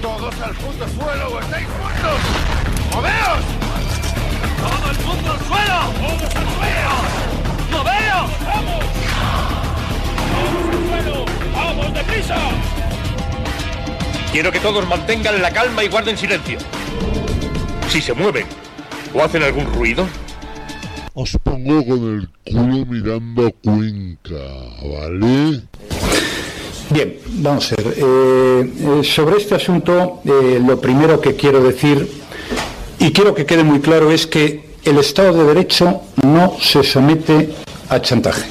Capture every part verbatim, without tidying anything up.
¡Todos al puto suelo o estáis muertos! ¡Moveos! ¡Todo el mundo al suelo! ¡Todos al suelo! ¡Moveos! ¡Vamos! ¡Todos al suelo! ¡Vamos, deprisa! Quiero que todos mantengan la calma y guarden silencio. Si se mueven o hacen algún ruido, os pongo con el culo mirando a Cuenca, ¿vale? Bien, vamos a ver. Eh, eh, sobre este asunto, eh, lo primero que quiero decir, y quiero que quede muy claro, es que el Estado de Derecho no se somete a chantaje.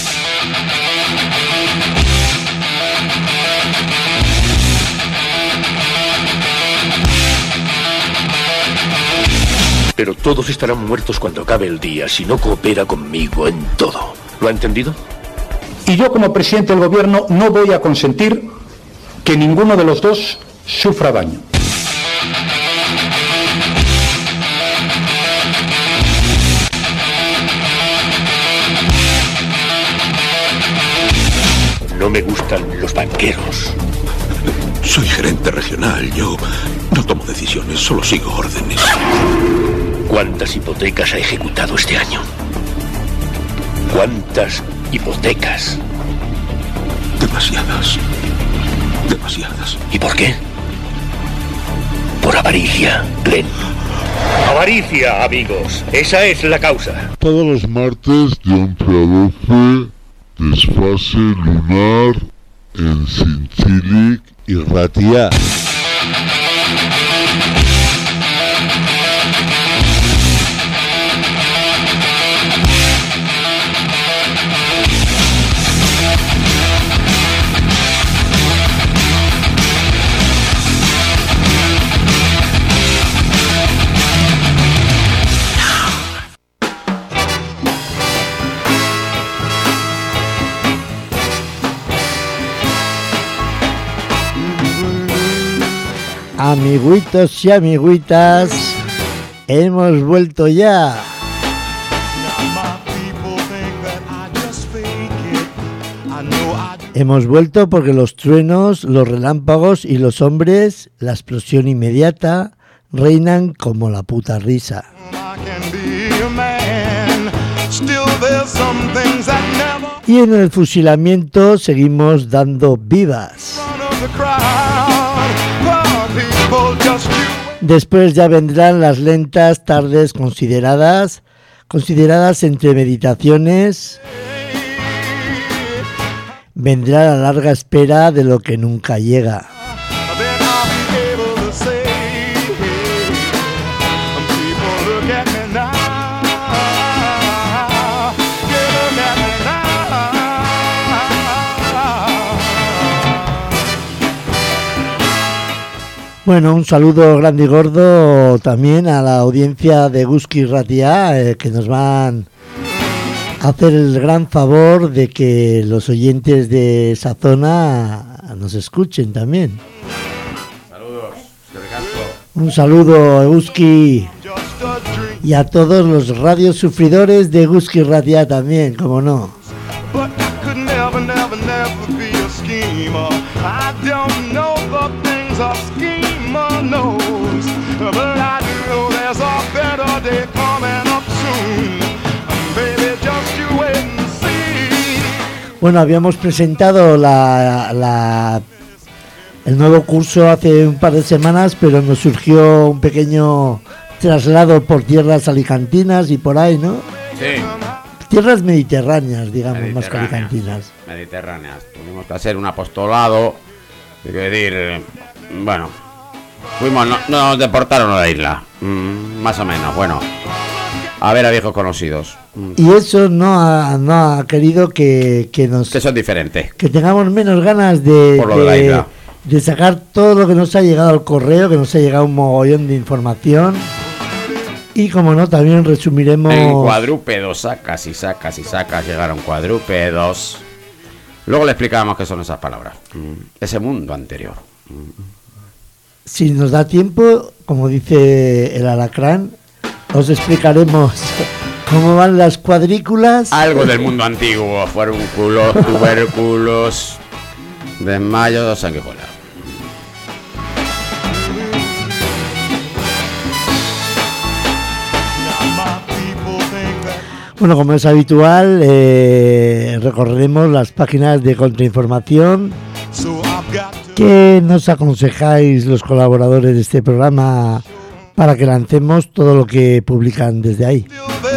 pero todos estarán muertos cuando acabe el día si no coopera conmigo en todo. ¿Lo ha entendido? Y yo, como presidente del gobierno, no voy a consentir que ninguno de los dos sufra daño. No me gustan los banqueros. Soy gerente regional, yo no tomo decisiones, solo sigo órdenes. ¿Cuántas hipotecas ha ejecutado este año? ¿Cuántas hipotecas? Demasiadas. Demasiadas. ¿Y por qué? Por avaricia, Glenn. Avaricia, amigos. Esa es la causa. Todos los martes de once a doce, desfase lunar en Zintzilik y Ratia. Amiguitos y amiguitas, hemos vuelto ya. Hemos vuelto porque los truenos, los relámpagos y los hombres, la explosión inmediata, reinan como la puta risa. Y en el fusilamiento seguimos dando vivas. Después ya vendrán las lentas tardes consideradas, consideradas entre meditaciones. Vendrá la larga espera de lo que nunca llega. Bueno, un saludo grande y gordo también a la audiencia de Guski Ratia, eh, que nos van a hacer el gran favor de que los oyentes de esa zona nos escuchen también. Saludos, un saludo a Guski y a todos los radios sufridores de Guski Ratia también, como no. Bueno, habíamos presentado la, la, el nuevo curso hace un par de semanas, pero nos surgió un pequeño traslado por tierras alicantinas y por ahí, ¿no? Sí. Tierras mediterráneas, digamos, Mediterráneas, más que alicantinas. Mediterráneas. Tuvimos que hacer un apostolado, quiero decir, bueno, fuimos, no, nos deportaron a la isla, mm, más o menos, bueno, a ver a viejos conocidos. Y eso no ha, no ha querido que, que nos... Que son diferentes. Que tengamos menos ganas de, Por lo de, de, la isla. de sacar todo lo que nos ha llegado al correo, que nos ha llegado un mogollón de información. Y como no, también resumiremos... En cuadrúpedos, sacas y sacas y sacas, llegaron cuadrúpedos. Luego le explicábamos qué son esas palabras. Ese mundo anterior. Si nos da tiempo, como dice el alacrán, os explicaremos cómo van las cuadrículas. Algo del mundo antiguo, fuérunculos, tubérculos, desmayos, sanguijuelas. Bueno, como es habitual, eh, recorreremos las páginas de Contrainformación. ¿Qué nos aconsejáis los colaboradores de este programa para que lancemos todo lo que publican desde ahí?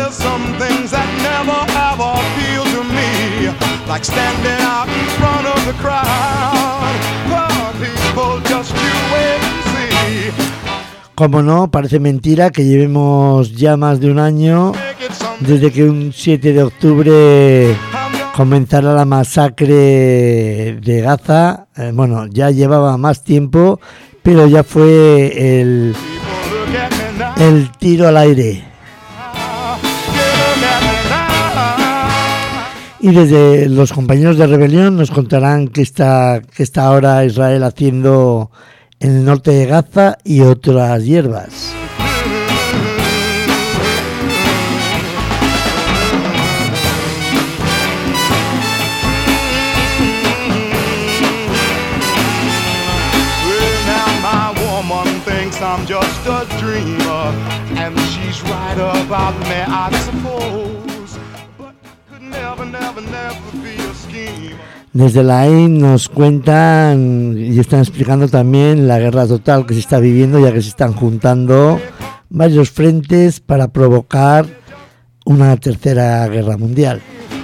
Como no, parece mentira que llevemos ya más de un año desde que un siete de octubre comenzara la masacre de Gaza. Eh, bueno, ya llevaba más tiempo, pero ya fue el, el tiro al aire. Y desde los compañeros de Rebelión nos contarán qué está, qué está ahora Israel haciendo en el norte de Gaza y otras hierbas. I'm just a dreamer, and she's right about me, I suppose, but could never, never, never be a schemer. Desde la A I nos cuentan y están explicando también la guerra total que se está viviendo, ya que se están juntando varios frentes para provocar una tercera guerra mundial.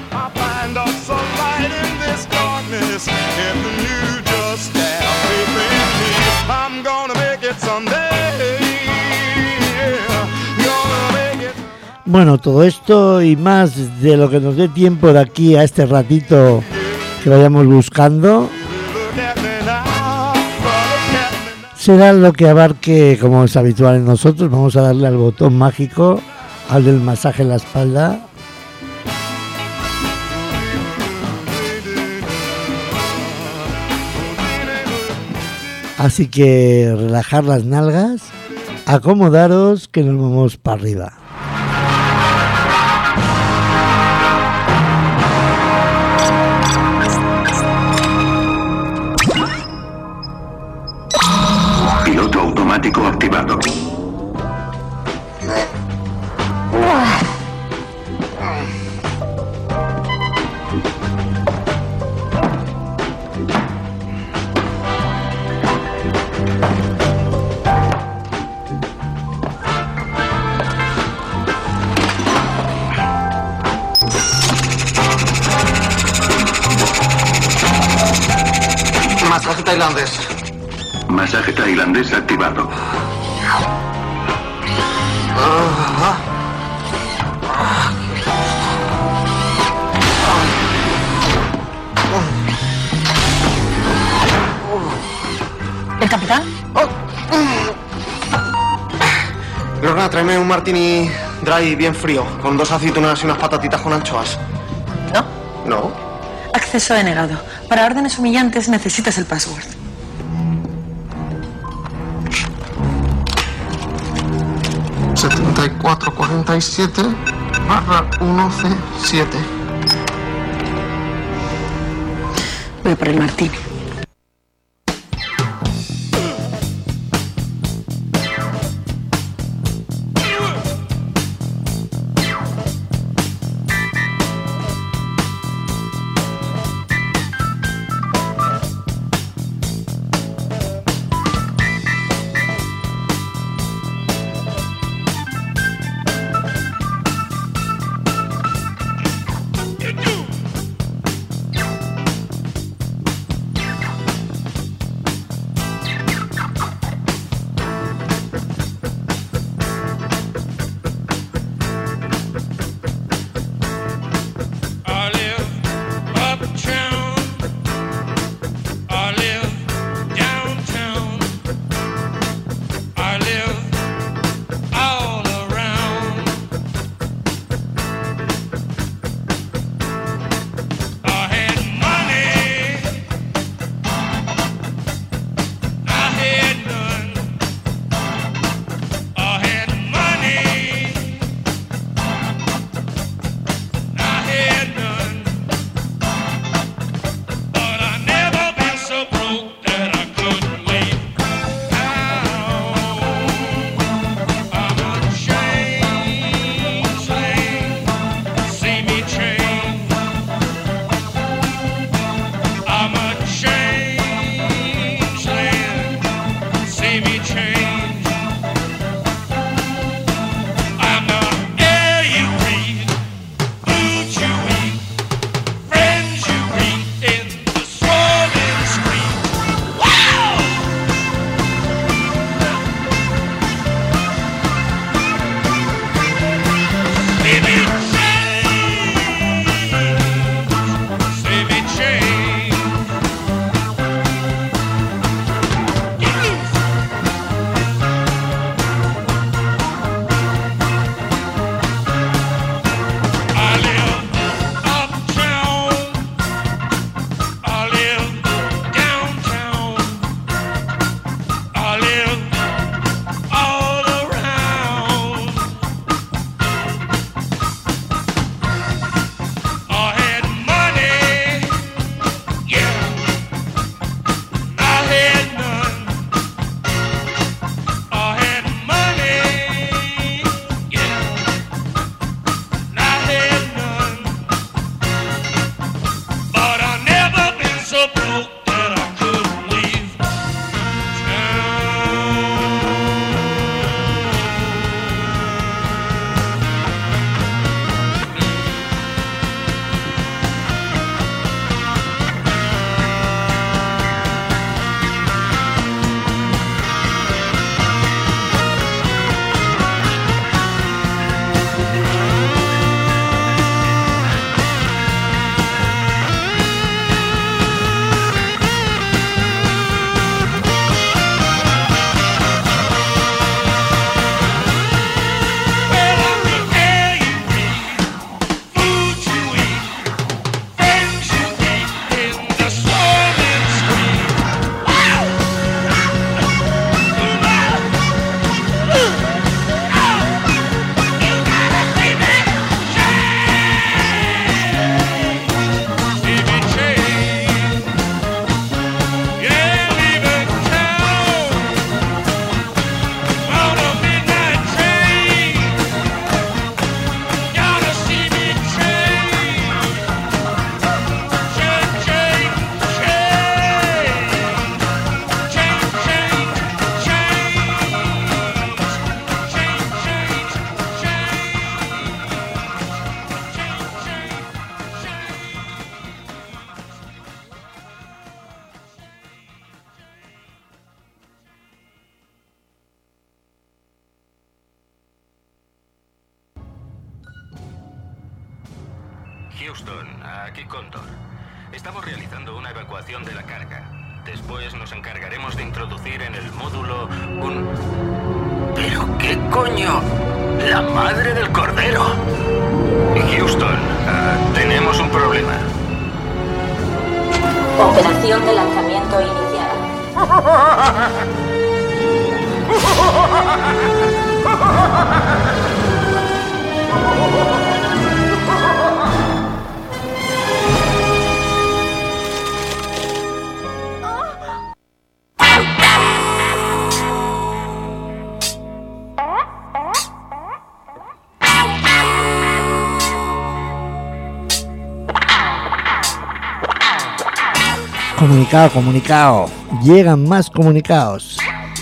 Bueno, todo esto y más de lo que nos dé tiempo de aquí a este ratito que vayamos buscando será lo que abarque, como es habitual en nosotros. Vamos a darle al botón mágico, al del masaje en la espalda. Así que relajar las nalgas, acomodaros que nos vamos para arriba. Piloto automático activado. Masaje tailandés. Masaje tailandés activado. ¿El capitán? Lorna, tráeme un martini dry bien frío, con dos aceitunas y unas patatitas con anchoas. ¿No? ¿No? Acceso denegado. Para órdenes humillantes necesitas el password. setenta y cuatro cuarenta y siete barra uno ce siete. Voy por el martini. Houston, aquí Cóndor. Estamos realizando una evacuación de la carga. Después nos encargaremos de introducir en el módulo un... ¿Pero qué coño? ¡La madre del cordero! Houston, uh, tenemos un problema. Operación de lanzamiento iniciada. Comunicado, comunicado. Llegan más comunicados.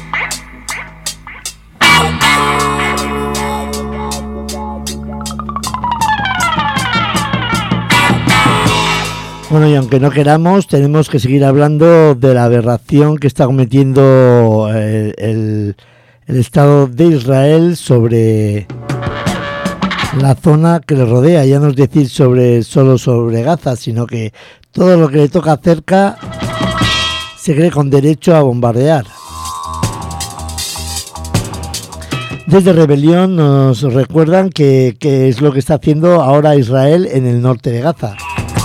Bueno, y aunque no queramos, tenemos que seguir hablando de la aberración que está cometiendo el, el, el Estado de Israel sobre la zona que le rodea. Ya no es decir sobre solo sobre Gaza, sino que todo lo que le toca cerca se cree con derecho a bombardear. Desde Rebelión nos recuerdan que, que es lo que está haciendo ahora Israel en el norte de Gaza.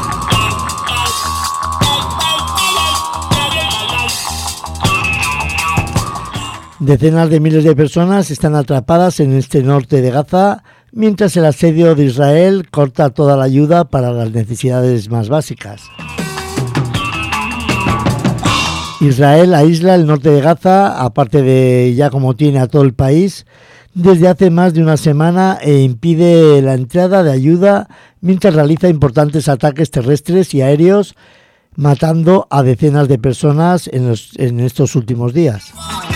Decenas de miles de personas están atrapadas en este norte de Gaza, mientras el asedio de Israel corta toda la ayuda para las necesidades más básicas. Israel aísla el norte de Gaza, aparte de ya como tiene a todo el país, desde hace más de una semana e impide la entrada de ayuda mientras realiza importantes ataques terrestres y aéreos, matando a decenas de personas en, los, en estos últimos días.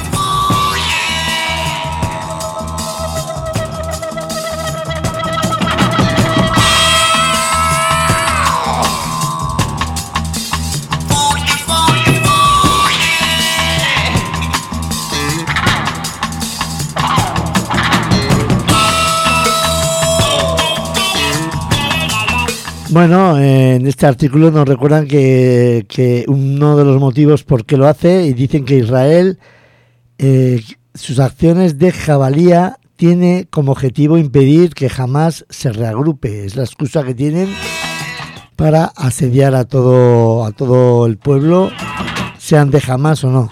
Bueno, en este artículo nos recuerdan que, que uno de los motivos por qué lo hace, y dicen que Israel, eh, sus acciones de jabalía, tiene como objetivo impedir que Hamás se reagrupe. Es la excusa que tienen para asediar a todo, a todo el pueblo, sean de Hamás o no.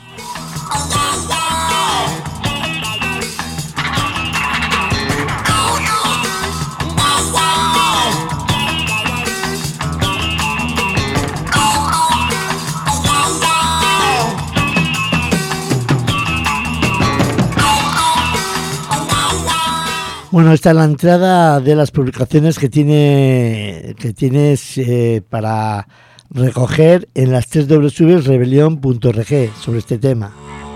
Bueno, esta es la entrada de las publicaciones que tiene que tienes eh, para recoger en las tres doble u doble u doble u punto rebelión punto org sobre este tema.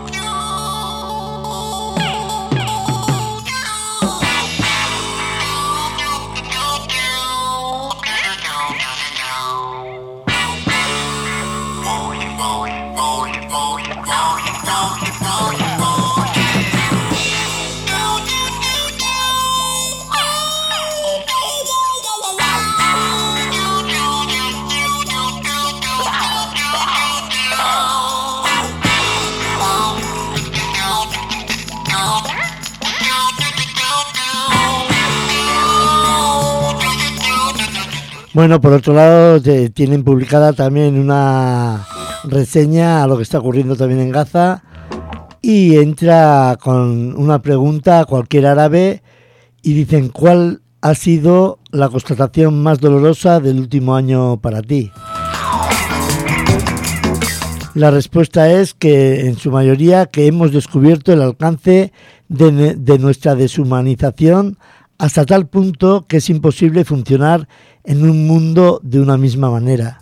Bueno, por otro lado, te, tienen publicada también una reseña a lo que está ocurriendo también en Gaza, y entra con una pregunta a cualquier árabe y dicen: ¿cuál ha sido la constatación más dolorosa del último año para ti? La respuesta es que en su mayoría que hemos descubierto el alcance de, de nuestra deshumanización hasta tal punto que es imposible funcionar en un mundo de una misma manera.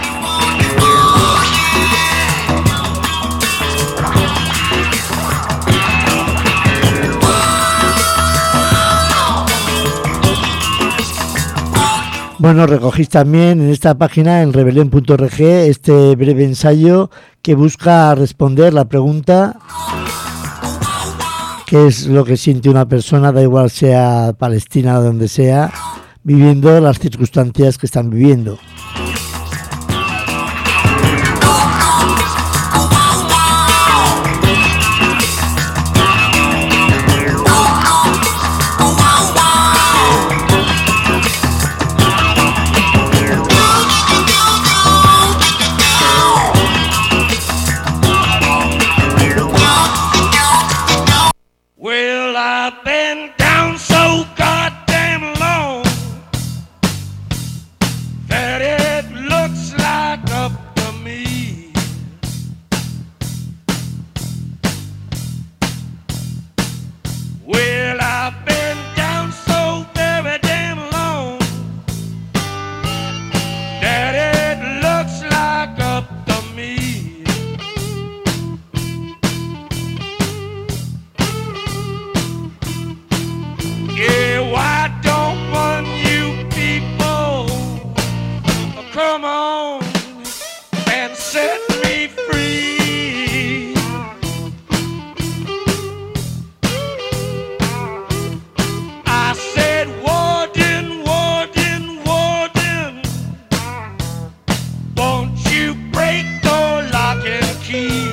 Bueno, recogís también en esta página, en rebelión punto org, este breve ensayo que busca responder la pregunta: ¿qué es lo que siente una persona, da igual sea Palestina o donde sea, viviendo las circunstancias que están viviendo. Well, I've been down so goddamn long that it looks like up to me. Well, I've been down so very damn long that it looks like up to me. Yeah, why don't one you people come on and set me free? I said, Warden, Warden, Warden, won't you break the lock and key?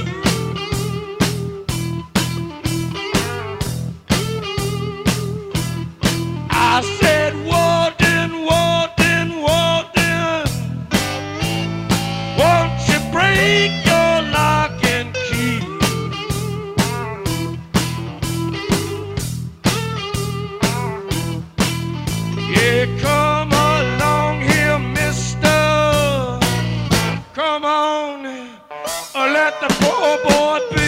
I said, Warden, Warden, Warden, won't you break your lock and key? Yeah, come along here, mister. Come on, or let the poor boy be.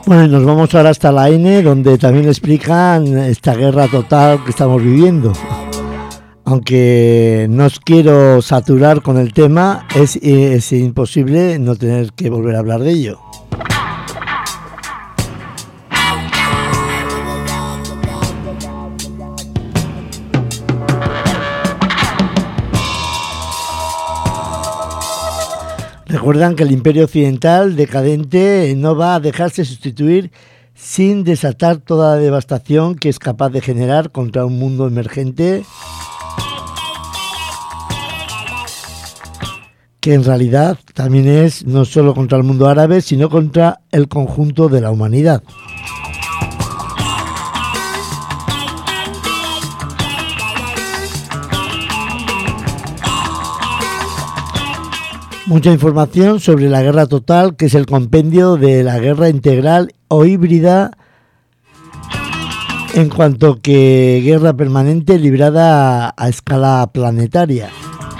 Bueno, y nos vamos ahora hasta la A N E, donde también explican esta guerra total que estamos viviendo. Aunque no os quiero saturar con el tema, es, es imposible no tener que volver a hablar de ello. Recuerdan que el imperio occidental decadente no va a dejarse sustituir sin desatar toda la devastación que es capaz de generar contra un mundo emergente que en realidad también es no solo contra el mundo árabe, sino contra el conjunto de la humanidad. Mucha información sobre la guerra total, que es el compendio de la guerra integral o híbrida, en cuanto que guerra permanente librada a, a escala planetaria.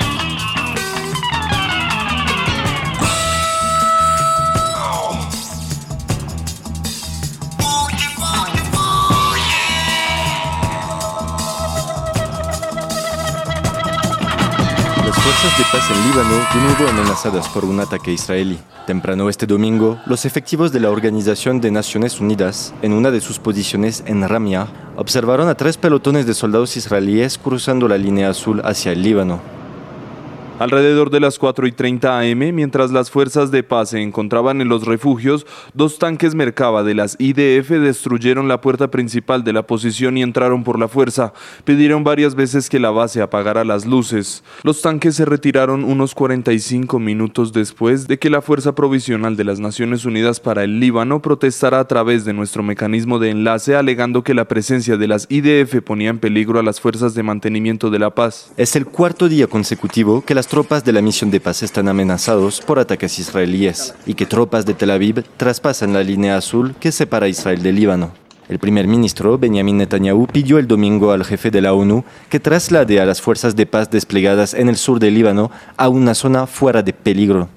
Fuerzas de paz en Líbano de nuevo amenazadas por un ataque israelí. Temprano este domingo, los efectivos de la Organización de Naciones Unidas, en una de sus posiciones en Ramia, observaron a tres pelotones de soldados israelíes cruzando la línea azul hacia el Líbano. Alrededor de las cuatro y treinta a eme, mientras las fuerzas de paz se encontraban en los refugios, dos tanques Merkava de las I D F destruyeron la puerta principal de la posición y entraron por la fuerza. Pidieron varias veces que la base apagara las luces. Los tanques se retiraron unos cuarenta y cinco minutos después de que la Fuerza Provisional de las Naciones Unidas para el Líbano protestara a través de nuestro mecanismo de enlace, alegando que la presencia de las I D F ponía en peligro a las fuerzas de mantenimiento de la paz. Es el cuarto día consecutivo que las tropas de la misión de paz están amenazados por ataques israelíes y que tropas de Tel Aviv traspasan la línea azul que separa a Israel del Líbano. El primer ministro, Benjamin Netanyahu, pidió el domingo al jefe de la ONU que traslade a las fuerzas de paz desplegadas en el sur del Líbano a una zona fuera de peligro.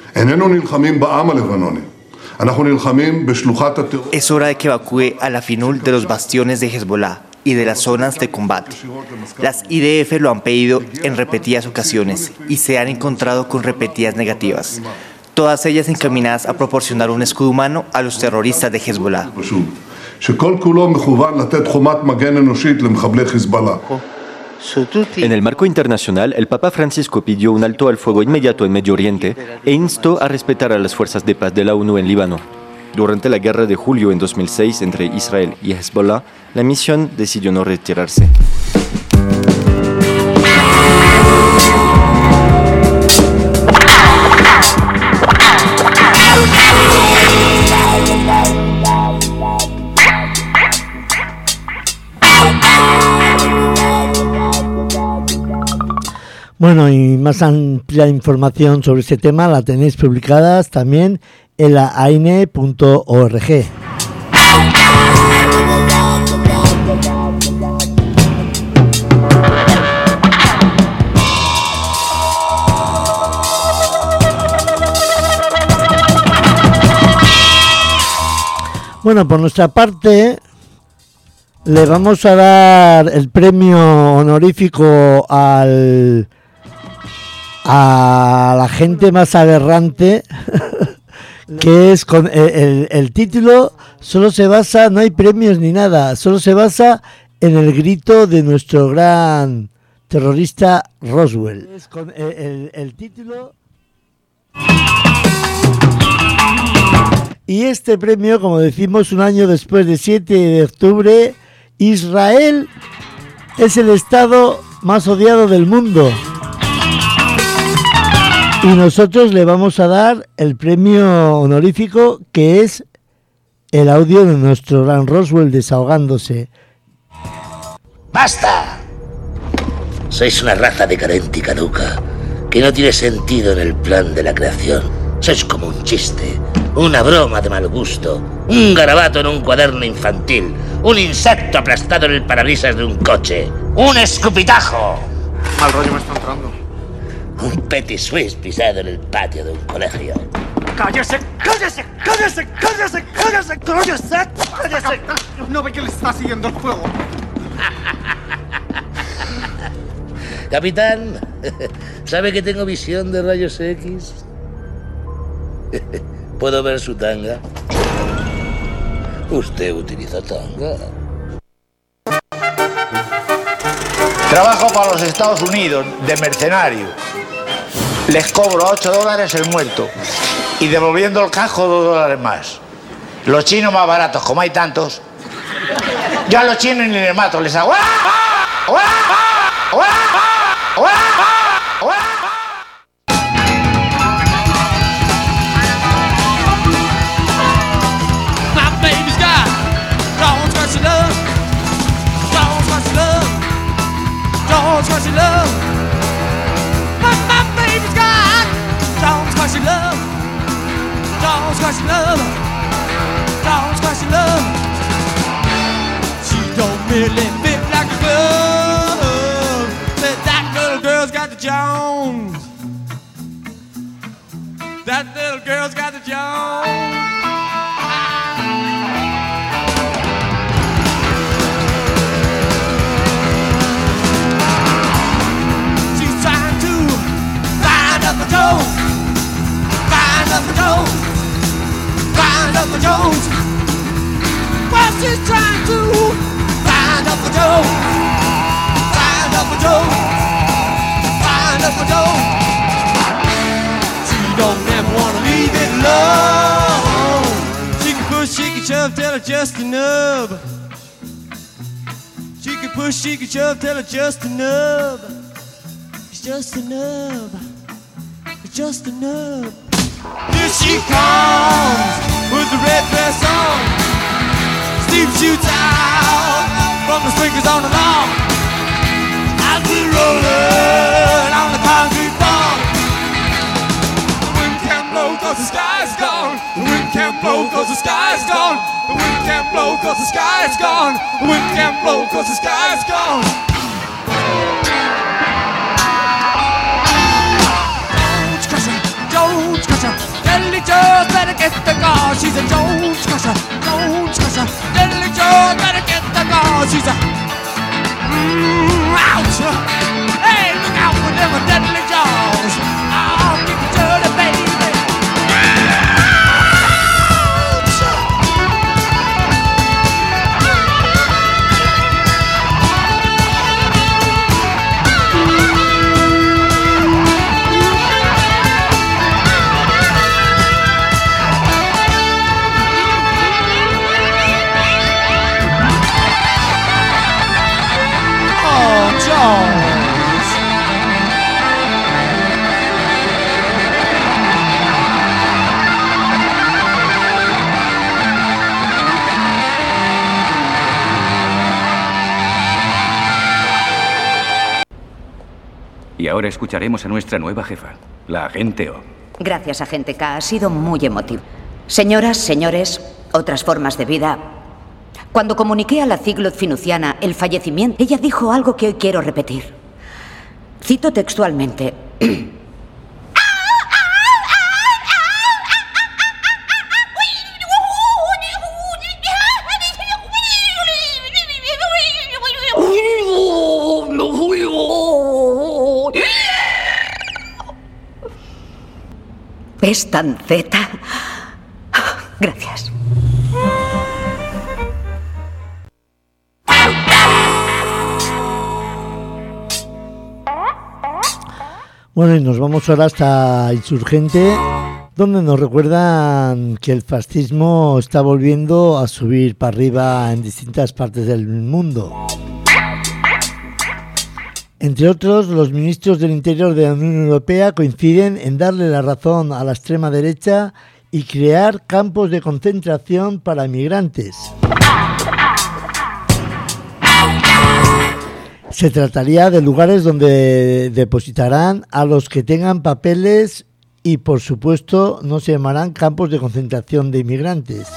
Es hora de que evacúe a la Finul de los bastiones de Hezbollah y de las zonas de combate. Las I D F lo han pedido en repetidas ocasiones y se han encontrado con repetidas negativas, todas ellas encaminadas a proporcionar un escudo humano a los terroristas de Hezbollah. En el marco internacional, el Papa Francisco pidió un alto al fuego inmediato en Medio Oriente e instó a respetar a las fuerzas de paz de la ONU en Líbano. Durante la guerra de julio en dos mil seis entre Israel y Hezbollah, la misión decidió no retirarse. Bueno, y más amplia información sobre este tema la tenéis publicadas también en la a n e punto org. Bueno, por nuestra parte le vamos a dar el premio honorífico al a la gente más aberrante, que es con el, el, el título solo se basa, no hay premios ni nada, solo se basa en el grito de nuestro gran terrorista Roswell. Es con el, el, el título. Y este premio, como decimos, un año después, de siete de octubre, Israel es el estado más odiado del mundo. Y nosotros le vamos a dar el premio honorífico, que es el audio de nuestro gran Roswell desahogándose. ¡Basta! Sois una raza decadente y caduca, que no tiene sentido en el plan de la creación. Sois como un chiste, una broma de mal gusto, un garabato en un cuaderno infantil, un insecto aplastado en el parabrisas de un coche, un escupitajo. Mal rollo me está entrando. Un petit suisse pisado en el patio de un colegio. ¡Cállese! ¡Cállese! ¡Cállese! ¡Cállese! ¡Cállese! ¡Cállese! ¡Cállese! ¿No ve que le está siguiendo el fuego? Capitán, ¿sabe que tengo visión de rayos X? ¿Puedo ver su tanga? Usted utiliza tanga. Trabajo para los Estados Unidos, de mercenario. Les cobro ocho dólares el muerto y devolviendo el cajo dos dólares más. Los chinos más baratos, como hay tantos. Yo a los chinos ni les mato, les hago... My baby's got don't touch your love, don't touch your love, don't touch your love. My, my baby's got don't touch your love, don't touch your love, don't touch your love. She don't really fit like a glove. Said that little girl's got the Jones. That little girl's got the Jones. She's trying to find up the Jones, find up the Jones, find up the Jones. Well, she's trying to find up the Jones, find up the Jones, find up the Jones. She don't ever wanna leave it alone. She can push, she can shove, tell her just enough. She can push, she can shove, tell her just enough. It's just enough. It's just enough. Here she comes with the red dress on. Steam shoots out from the speakers on the lawn. As we rollin' on the concrete floor. The wind can't blow cause the sky's gone. The wind can't blow cause the sky's gone. The wind can't blow cause the sky's gone. The wind can't blow cause the sky's gone. Jones Crusher, Jones Crusher, Deadly Joe's better get the car. She's a Jones Crusher, Jones Crusher, Deadly Joe's better get the car. She's a mmm, ouch. Hey, look out for them Deadly Joes. I'll keep it dirty, baby. Y ahora escucharemos a nuestra nueva jefa, la agente O. Gracias, agente K. Ha sido muy emotivo. Señoras, señores, otras formas de vida. Cuando comuniqué a la Ziglot Finuciana el fallecimiento, ella dijo algo que hoy quiero repetir. Cito textualmente. ¿Es tan zeta? Gracias. Bueno, y nos vamos ahora hasta Insurgente, donde nos recuerdan que el fascismo está volviendo a subir para arriba en distintas partes del mundo. Entre otros, los ministros del Interior de la Unión Europea coinciden en darle la razón a la extrema derecha y crear campos de concentración para migrantes. Se trataría de lugares donde depositarán a los que tengan papeles y, por supuesto, no se llamarán campos de concentración de inmigrantes.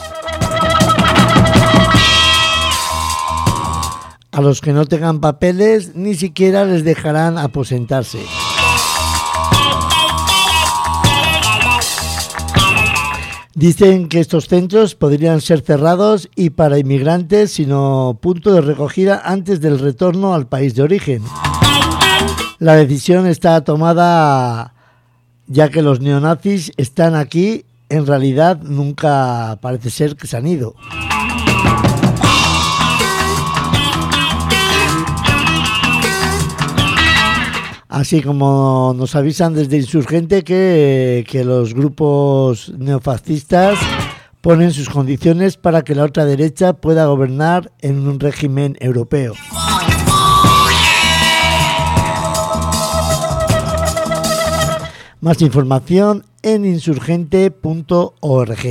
A los que no tengan papeles ni siquiera les dejarán aposentarse. Dicen que estos centros podrían ser cerrados y para inmigrantes, sino punto de recogida antes del retorno al país de origen. La decisión está tomada ya que los neonazis están aquí, en realidad nunca parece ser que se han ido. Así como nos avisan desde Insurgente que, que los grupos neofascistas ponen sus condiciones para que la otra derecha pueda gobernar en un régimen europeo. Más información en insurgente punto org.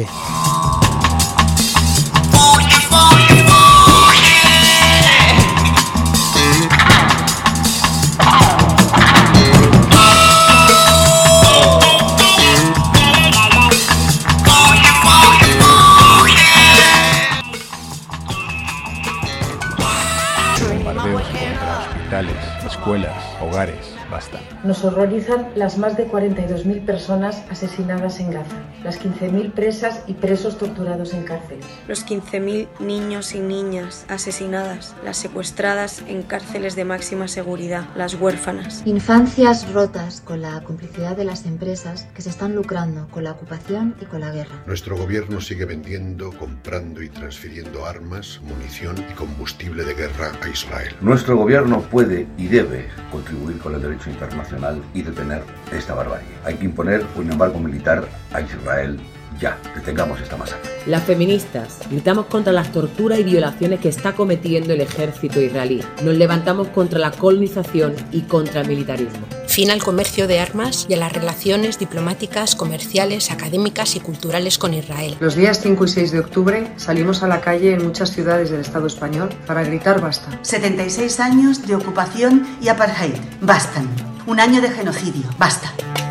Bombardeos contra hospitales, escuelas, hogares, basta. Nos horrorizan las más de cuarenta y dos mil personas asesinadas en Gaza, las quince mil presas y presos torturados en cárceles. Los quince mil niños y niñas asesinadas, las secuestradas en cárceles de máxima seguridad, las huérfanas. Infancias rotas con la complicidad de las empresas que se están lucrando con la ocupación y con la guerra. Nuestro gobierno sigue vendiendo, comprando y transfiriendo armas, munición y combustible de guerra a Israel. Nuestro gobierno puede y debe contribuir con el derecho internacional y detener esta barbarie. Hay que imponer un embargo militar a Israel ya. Detengamos esta masacre. Las feministas gritamos contra las torturas y violaciones que está cometiendo el ejército israelí. Nos levantamos contra la colonización y contra el militarismo. Fin al comercio de armas y a las relaciones diplomáticas, comerciales, académicas y culturales con Israel. Los días cinco y seis de octubre salimos a la calle en muchas ciudades del Estado español para gritar basta. setenta y seis años de ocupación y apartheid. Bastan. Un año de genocidio. Basta.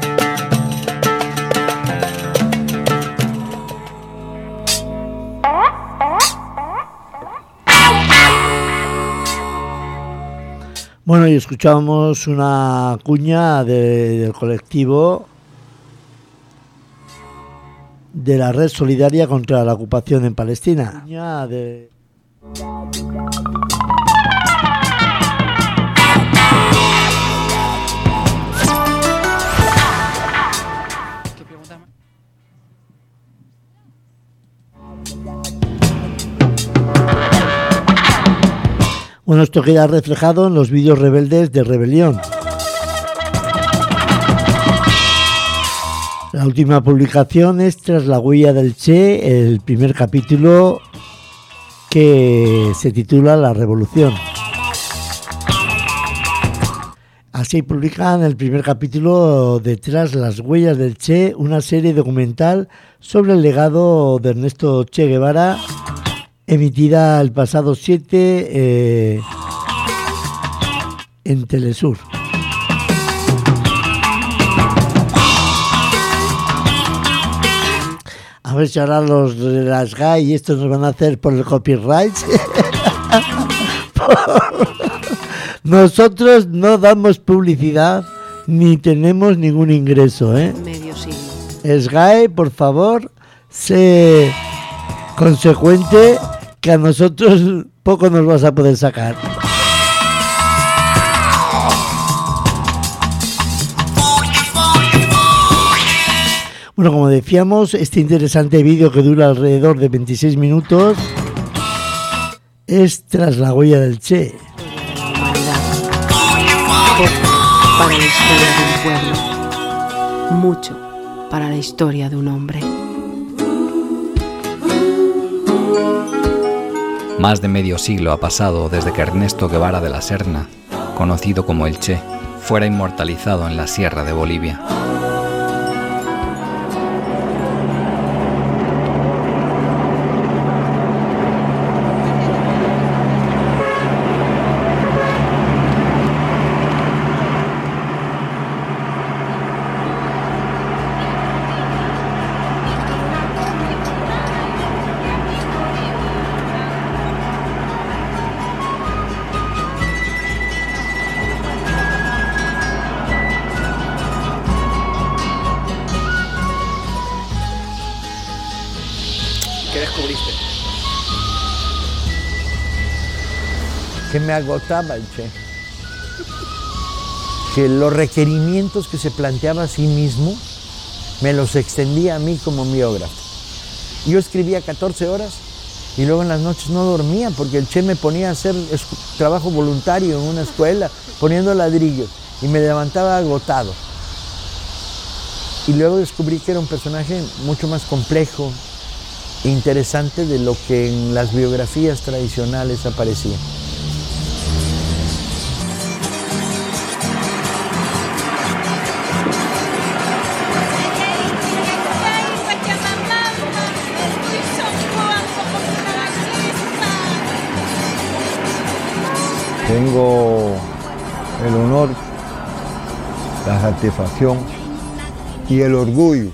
Bueno, y escuchamos una cuña de, del colectivo de la Red Solidaria contra la Ocupación en Palestina. Cuña de... Bueno, esto queda reflejado en los vídeos rebeldes de Rebelión. La última publicación es Tras la huella del Che, el primer capítulo que se titula La Revolución. Así publican el primer capítulo de Tras las huellas del Che, una serie documental sobre el legado de Ernesto Che Guevara, emitida el pasado siete eh, en Telesur. A ver si ahora los de las G A Y y estos nos van a hacer por el copyright. Nosotros no damos publicidad ni tenemos ningún ingreso, ¿eh? Medio siglo. S G A Y, por favor, sé consecuente, que a nosotros poco nos vas a poder sacar. Bueno, como decíamos, este interesante vídeo que dura alrededor de veintiséis minutos es Tras la huella del Che. Para la historia de un pueblo, mucho para la historia de un hombre. Más de medio siglo ha pasado desde que Ernesto Guevara de la Serna, conocido como el Che, fuera inmortalizado en la sierra de Bolivia. ¿Qué descubriste? Que me agotaba el Che. Que los requerimientos que se planteaba a sí mismo me los extendía a mí como biógrafo. Yo escribía catorce horas y luego en las noches no dormía porque el Che me ponía a hacer trabajo voluntario en una escuela, poniendo ladrillos, y me levantaba agotado. Y luego descubrí que era un personaje mucho más complejo e interesante de lo que en las biografías tradicionales aparecía. Tengo el honor, la satisfacción y el orgullo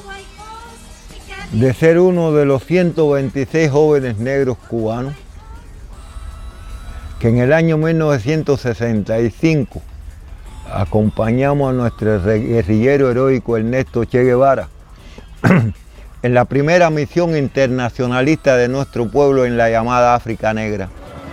de ser uno de los ciento veintiséis jóvenes negros cubanos que en el año mil novecientos sesenta y cinco acompañamos a nuestro guerrillero heroico Ernesto Che Guevara en la primera misión internacionalista de nuestro pueblo en la llamada África Negra.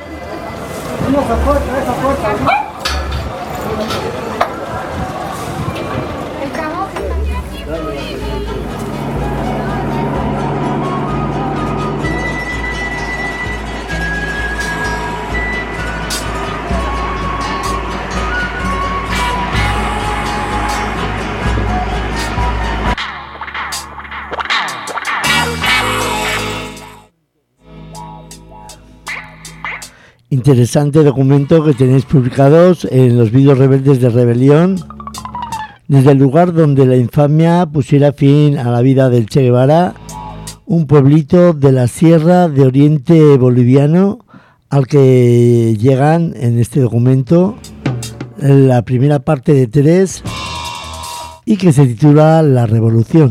Interesante documento que tenéis publicados en los vídeos rebeldes de rebelión, desde el lugar donde la infamia pusiera fin a la vida del Che Guevara, un pueblito de la Sierra de Oriente boliviano al que llegan en este documento la primera parte de tres y que se titula La Revolución.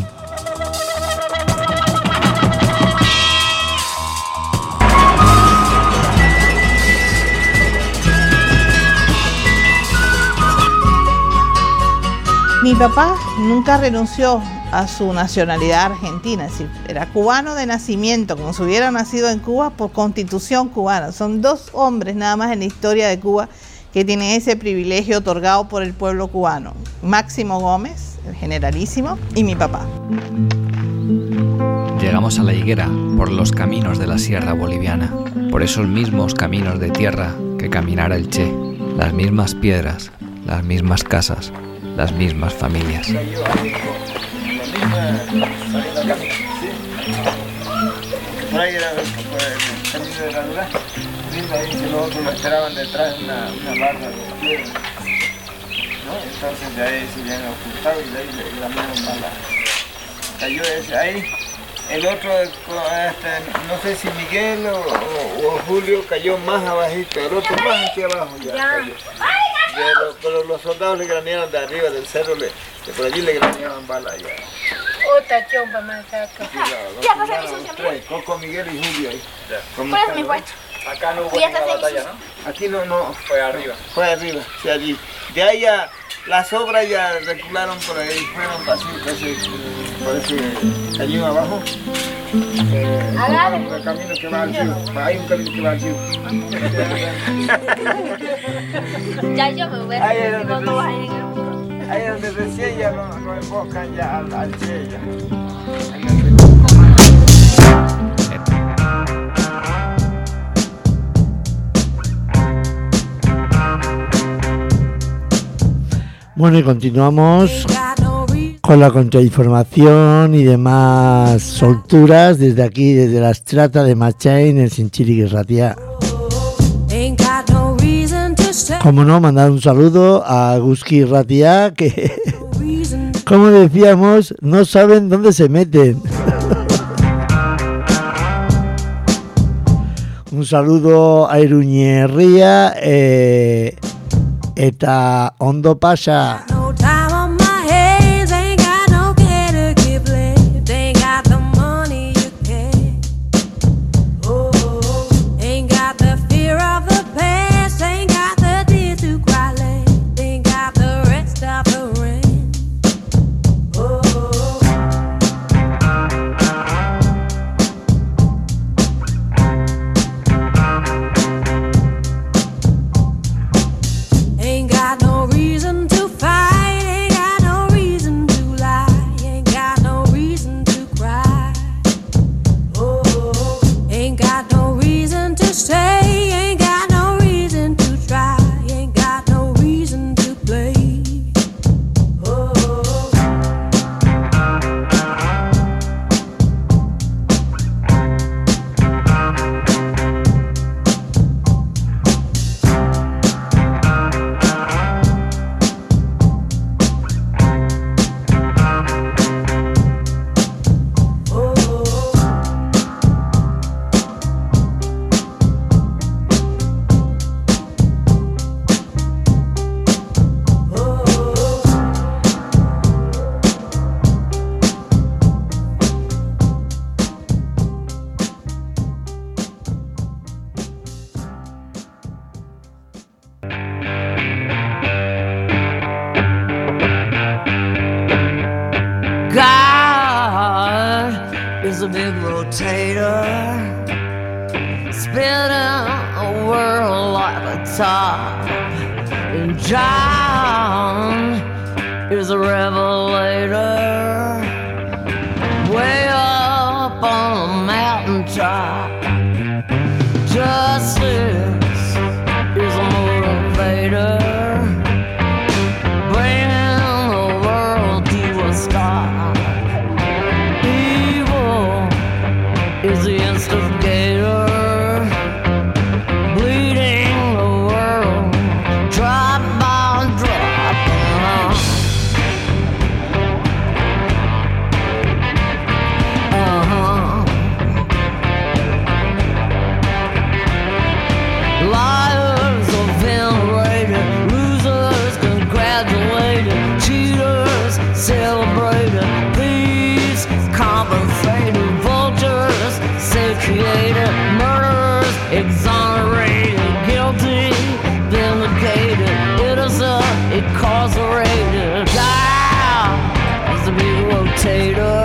Mi papá nunca renunció a su nacionalidad argentina, es decir, era cubano de nacimiento, como si hubiera nacido en Cuba por constitución cubana. Son dos hombres nada más en la historia de Cuba que tienen ese privilegio otorgado por el pueblo cubano. Máximo Gómez, el generalísimo, y mi papá. Llegamos a la higuera por los caminos de la sierra boliviana, por esos mismos caminos de tierra que caminara el Che, las mismas piedras, las mismas casas, las mismas familias. Por ahí era por el camino de la Dura, ahí que los otros lo esperaban detrás de una, una barra de piedra, ¿no? Entonces de ahí se habían ocultado y de ahí le llamaron bala. Cayó ese ahí. El otro, este, no sé si Miguel o, o, o Julio cayó más abajito, el otro más aquí abajo ya, ya. Cayó. Pero, pero los soldados le granearon de arriba del cerro, le, de por allí le graneaban balas ya. Otra chompa más acá. Ya pasa eso siempre. Coco, Miguel y Julio ahí. ¿Cuál es mi puesto? Acá no hubo ninguna batalla, ¿no? Aquí no, no. Fue arriba. Fue arriba, sí, allí. De ahí ya, las obras ya recularon por ahí, fueron pacientes, por ese cañón abajo. Eh, hay un camino que va al río. Hay un camino que va al río. Ya yo me voy a decir cuando vas a ir en el burro. Ahí es donde recién ya lo, lo embocan ya al, al Che ya. Bueno, y continuamos con la contrainformación y demás solturas desde aquí, desde la Estrata de Machain, en Sinchíric y Ratia. Como no, mandar un saludo a Guski y Ratia, que, como decíamos, no saben dónde se meten. Un saludo a Iruñerría, eh, eta ondo pasa. rotator, spinning a world like a top. And John is a revelator, way up on a mountaintop. Justice is a motivator, bringing the world to a stop. Evil is the instigator, bleeding the world drop by drop. Uh-huh. Liars are venerated, losers congratulated, cheaters celebrated, thieves compensated, vultures satiated, murderers exonerated, guilty vindicated, innocent incarcerated. God is the big rotator,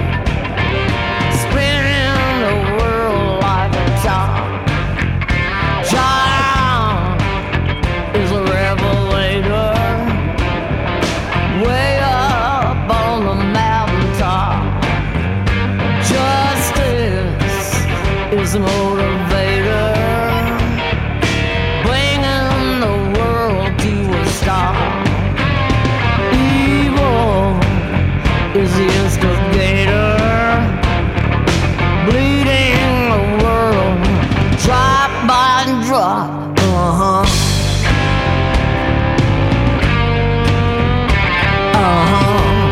spinning the world like a top. John is a revelator, way up on the mountaintop. Justice is a motivator, bringing the world to a stop. Evil is the instigator, bleeding the world drop by drop. Uh-huh. Uh-huh.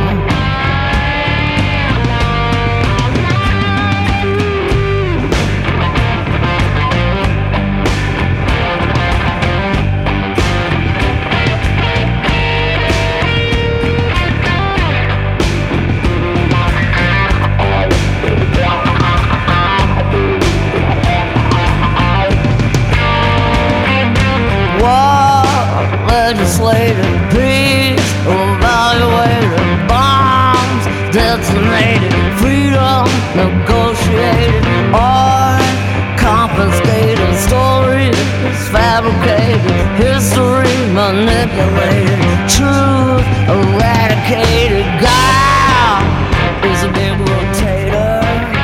Legislated, peace evaluated, bombs detonated, freedom negotiated, art confiscated, stories fabricated, history manipulated, truth eradicated. God is a big rotator.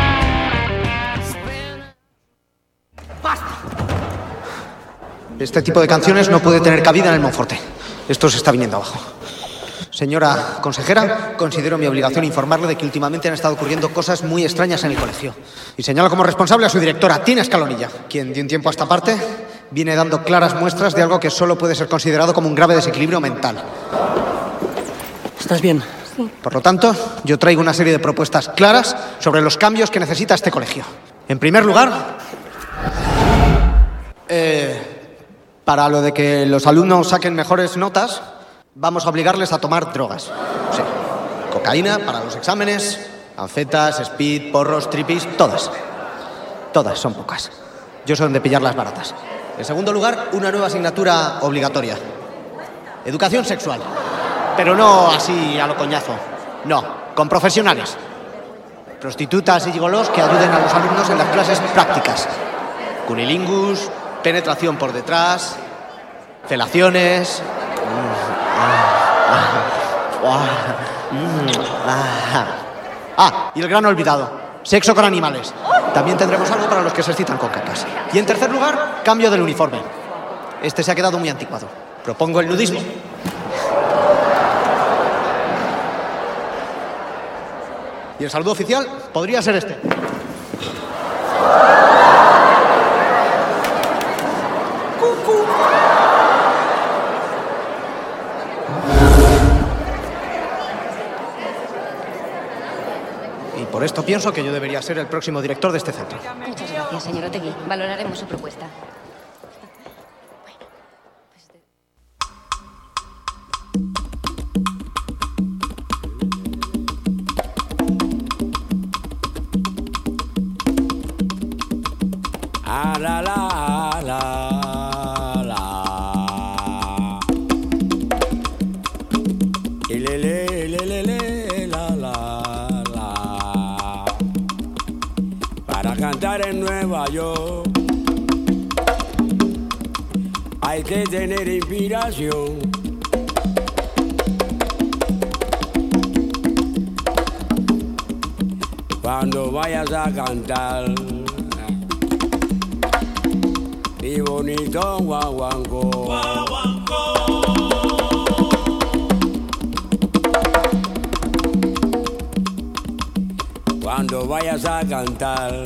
Este tipo de canciones no puede tener cabida en el Monforte. Esto se está viniendo abajo. Señora consejera, considero mi obligación informarle de que últimamente han estado ocurriendo cosas muy extrañas en el colegio. Y señalo como responsable a su directora, Tina Escalonilla, quien de un tiempo a esta parte viene dando claras muestras de algo que solo puede ser considerado como un grave desequilibrio mental. ¿Estás bien? Sí. Por lo tanto, yo traigo una serie de propuestas claras sobre los cambios que necesita este colegio. En primer lugar, eh... para lo de que los alumnos saquen mejores notas, vamos a obligarles a tomar drogas. Sí. Cocaína para los exámenes, anfetas, speed, porros, tripis, todas. Todas, son pocas. Yo soy de pillar las baratas. En segundo lugar, una nueva asignatura obligatoria. Educación sexual. Pero no así a lo coñazo. No, con profesionales. Prostitutas y gigolos que ayuden a los alumnos en las clases prácticas. Cunilingus, penetración por detrás, felaciones. Ah, y el gran olvidado, sexo con animales. También tendremos algo para los que se excitan con cacas. Y en tercer lugar, cambio del uniforme. Este se ha quedado muy anticuado. Propongo el nudismo. Y el saludo oficial podría ser este. Y por esto pienso que yo debería ser el próximo director de este centro. Muchas gracias, señor Otegui. Valoraremos su propuesta. Ah, la, la, la, la. Y le, le, le, le, le, la, la, la. Para cantar en Nueva York hay que tener inspiración. Cuando vayas a cantar mi bonito guaguancó, guaguancó. Cuando vayas a cantar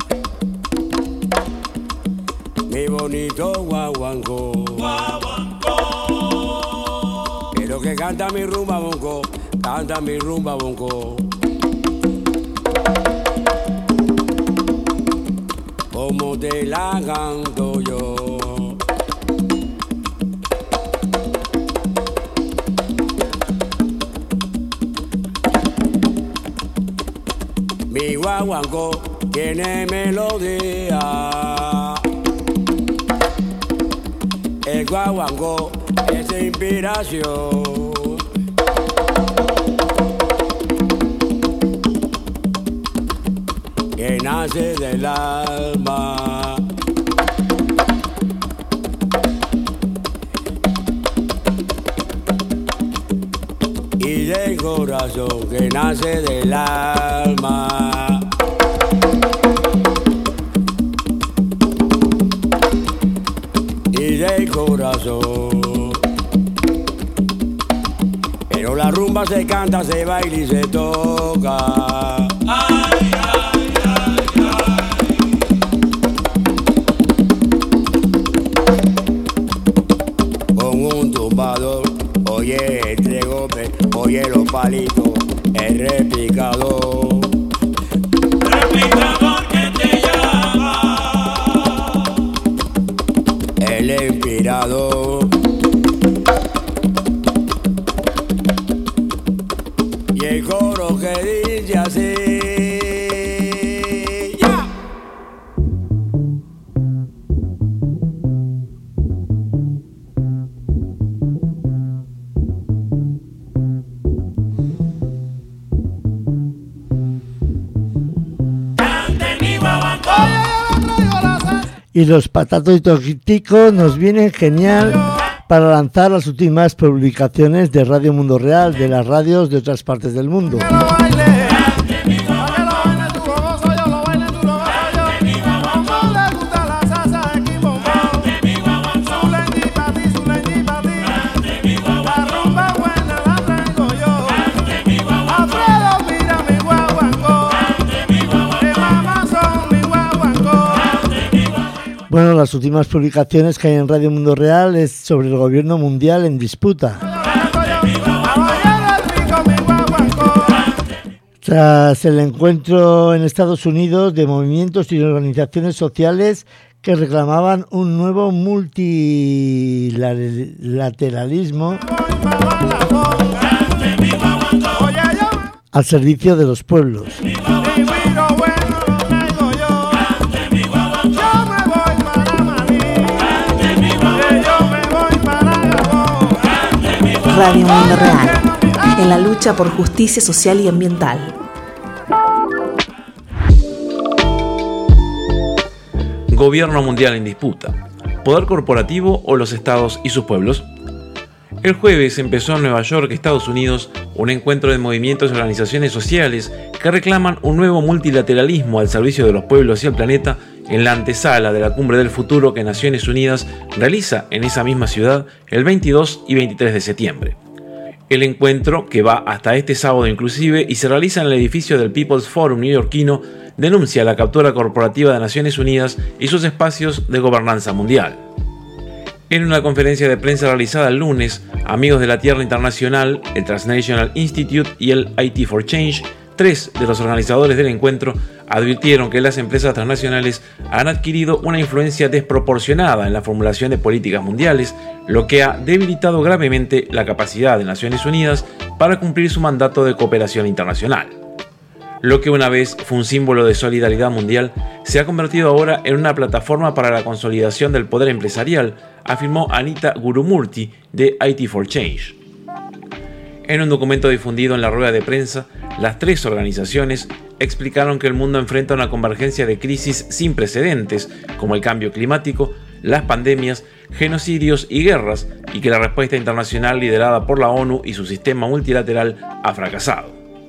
mi bonito guaguancó, guaguancó. Quiero que canta mi rumba bonco, canta mi rumba bonco. Como te la canto yo. Mi guaguancó tiene melodía. El guaguancó es inspiración. Que nace del alma. Y del corazón, que nace del alma. Y del corazón. Pero la rumba se canta, se baila y se toca. Ay, ay, ay, ay. Con un tumbador, oye, entre golpes, oye los palitos, el replicador. Replicador que te llama. El inspirador. Y el coro que dice así. ¡Ya! Y los patatos y toquiticos nos vienen genial para lanzar las últimas publicaciones de Radio Mundo Real, de las radios de otras partes del mundo. Bueno, las últimas publicaciones que hay en Radio Mundo Real es sobre el gobierno mundial en disputa. Tras el encuentro en Estados Unidos de movimientos y organizaciones sociales que reclamaban un nuevo multilateralismo al servicio de los pueblos. Radio Mundo Real, en la lucha por justicia social y ambiental. Gobierno mundial en disputa. ¿Poder corporativo o los estados y sus pueblos? El jueves empezó en Nueva York, Estados Unidos, un encuentro de movimientos y organizaciones sociales que reclaman un nuevo multilateralismo al servicio de los pueblos y el planeta en la antesala de la Cumbre del Futuro que Naciones Unidas realiza en esa misma ciudad el veintidós y veintitrés de septiembre. El encuentro, que va hasta este sábado inclusive y se realiza en el edificio del People's Forum neoyorquino, denuncia la captura corporativa de Naciones Unidas y sus espacios de gobernanza mundial. En una conferencia de prensa realizada el lunes, Amigos de la Tierra Internacional, el Transnational Institute y el I T for Change, tres de los organizadores del encuentro, advirtieron que las empresas transnacionales han adquirido una influencia desproporcionada en la formulación de políticas mundiales, lo que ha debilitado gravemente la capacidad de Naciones Unidas para cumplir su mandato de cooperación internacional. Lo que una vez fue un símbolo de solidaridad mundial, se ha convertido ahora en una plataforma para la consolidación del poder empresarial, afirmó Anita Gurumurthy de I T for Change. En un documento difundido en la rueda de prensa, las tres organizaciones explicaron que el mundo enfrenta una convergencia de crisis sin precedentes, como el cambio climático, las pandemias, genocidios y guerras, y que la respuesta internacional liderada por la ONU y su sistema multilateral ha fracasado.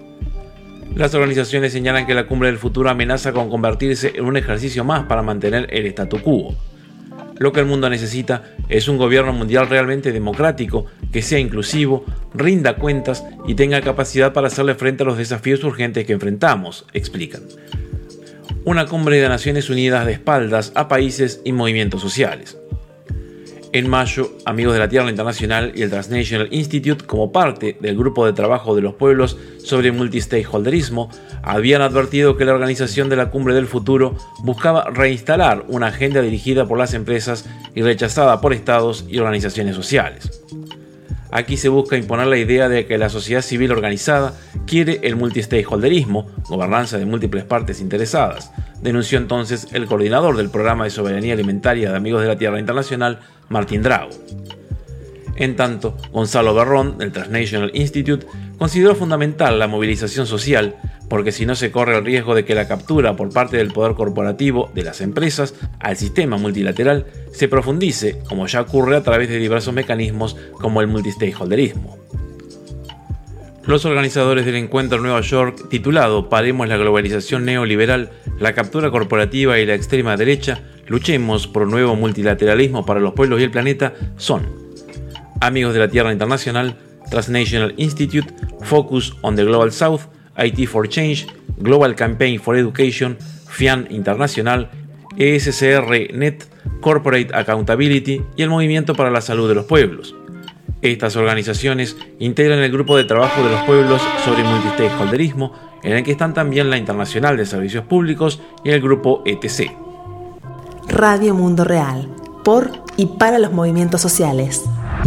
Las organizaciones señalan que la Cumbre del Futuro amenaza con convertirse en un ejercicio más para mantener el statu quo. Lo que el mundo necesita es un gobierno mundial realmente democrático, que sea inclusivo, rinda cuentas y tenga capacidad para hacerle frente a los desafíos urgentes que enfrentamos, explican. Una cumbre de Naciones Unidas de espaldas a países y movimientos sociales. En mayo, Amigos de la Tierra Internacional y el Transnational Institute, como parte del Grupo de Trabajo de los Pueblos sobre Multistakeholderismo, habían advertido que la organización de la Cumbre del Futuro buscaba reinstalar una agenda dirigida por las empresas y rechazada por estados y organizaciones sociales. Aquí se busca imponer la idea de que la sociedad civil organizada quiere el multistakeholderismo, gobernanza de múltiples partes interesadas, denunció entonces el coordinador del Programa de Soberanía Alimentaria de Amigos de la Tierra Internacional, Martín Drago. En tanto, Gonzalo Berrón, del Transnational Institute, consideró fundamental la movilización social, porque si no se corre el riesgo de que la captura por parte del poder corporativo de las empresas al sistema multilateral se profundice, como ya ocurre a través de diversos mecanismos como el multistakeholderismo. Los organizadores del encuentro en Nueva York, titulado Paremos la globalización neoliberal, la captura corporativa y la extrema derecha, luchemos por un nuevo multilateralismo para los pueblos y el planeta, son Amigos de la Tierra Internacional, Transnational Institute, Focus on the Global South, I T for Change, Global Campaign for Education, FIAN Internacional, E S C R Net, Corporate Accountability y el Movimiento para la Salud de los Pueblos. Estas organizaciones integran el Grupo de Trabajo de los Pueblos sobre Multistakeholderismo, en el que están también la Internacional de Servicios Públicos y el Grupo E T C. Radio Mundo Real, por y para los movimientos sociales.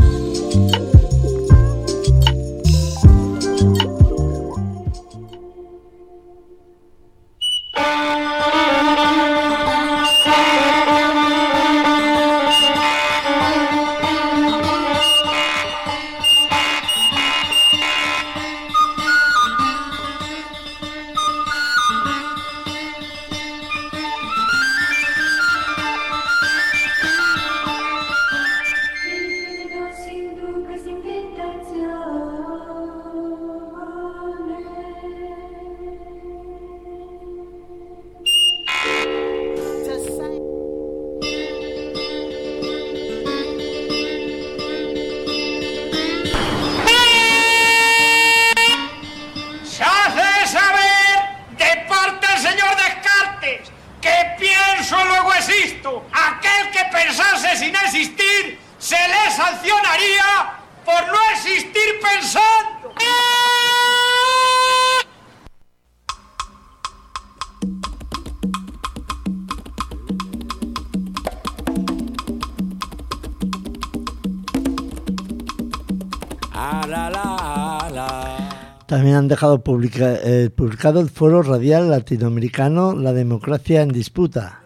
También han dejado publica, eh, publicado el Foro Radial Latinoamericano La Democracia en Disputa.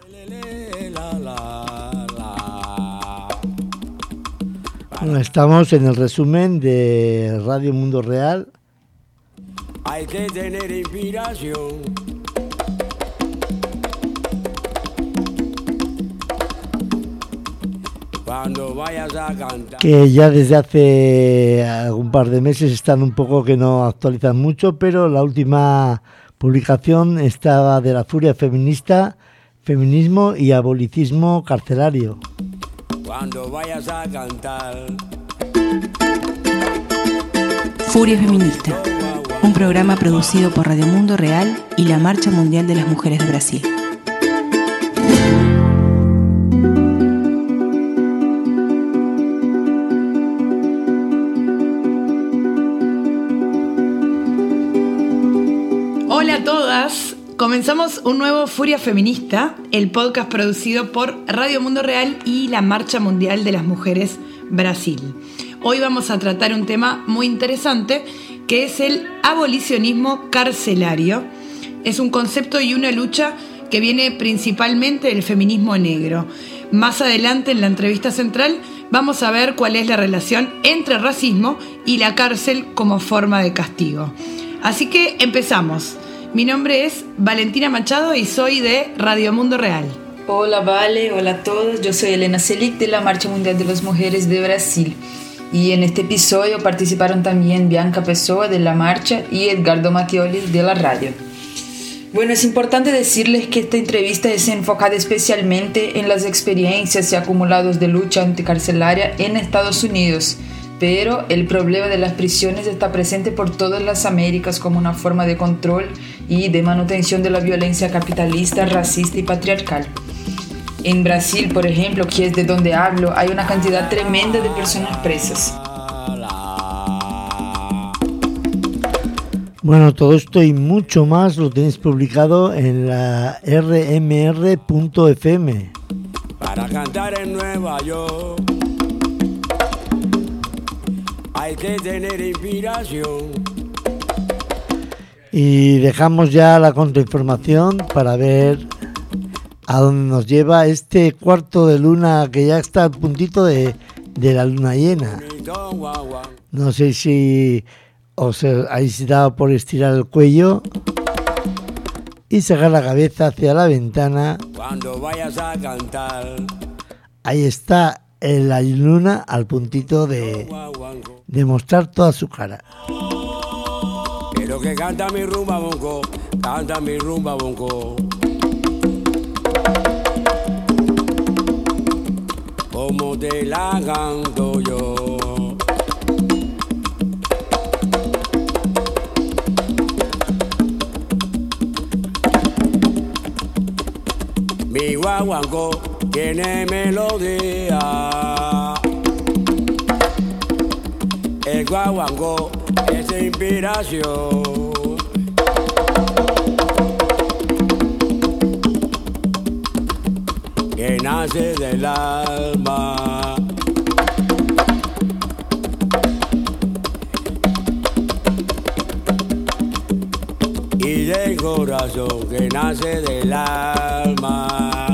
Bueno, estamos en el resumen de Radio Mundo Real. Hay que tener inspiración. Cuando vayas a cantar. Que ya desde hace algún par de meses están un poco que no actualizan mucho, pero la última publicación estaba de la Furia Feminista, Feminismo y Abolicismo Carcelario. Cuando vayas a cantar. Furia Feminista, un programa producido por Radio Mundo Real y la Marcha Mundial de las Mujeres de Brasil. Hola a todas, comenzamos un nuevo Furia Feminista, el podcast producido por Radio Mundo Real y la Marcha Mundial de las Mujeres Brasil. Hoy vamos a tratar un tema muy interesante que es el abolicionismo carcelario. Es un concepto y una lucha que viene principalmente del feminismo negro. Más adelante en la entrevista central vamos a ver cuál es la relación entre racismo y la cárcel como forma de castigo. Así que empezamos. Mi nombre es Valentina Machado y soy de Radio Mundo Real. Hola Vale, hola a todos. Yo soy Elena Selic de la Marcha Mundial de las Mujeres de Brasil. Y en este episodio participaron también Bianca Pessoa de la marcha y Edgardo Mattioli de la radio. Bueno, es importante decirles que esta entrevista es enfocada especialmente en las experiencias y acumulados de lucha anticarcelaria en Estados Unidos, pero el problema de las prisiones está presente por todas las Américas como una forma de control y de manutención de la violencia capitalista, racista y patriarcal. En Brasil, por ejemplo, que es de donde hablo, hay una cantidad tremenda de personas presas. Bueno, todo esto y mucho más lo tenéis publicado en la r m r punto f m. Para cantar en Nueva York hay que tener inspiración. Y dejamos ya la contrainformación para ver a dónde nos lleva este cuarto de luna que ya está al puntito de, de la luna llena. No sé si os habéis dado por estirar el cuello y sacar la cabeza hacia la ventana. Cuando vayas a cantar, ahí está la luna al puntito de, de mostrar toda su cara. Quiero que canta mi rumba bongo, canta mi rumba bongo. Como te la canto yo. Mi guaguancó tiene melodía. El guaguancó es inspiración. Que nace del alma. Y del corazón, que nace del alma.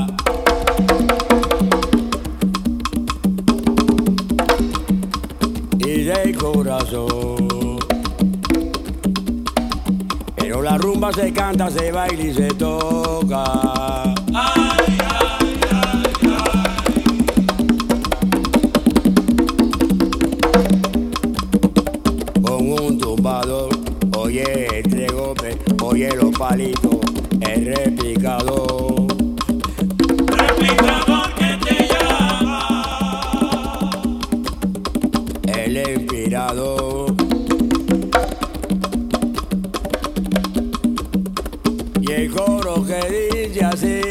Y del corazón. Pero la rumba se canta, se baila y se toca. Ay, ay, ay, ay. Con un tumbador, oye, entre golpes, oye los palitos, el replicador. Replicador que te llama. El inspirador. Y el coro que dice así.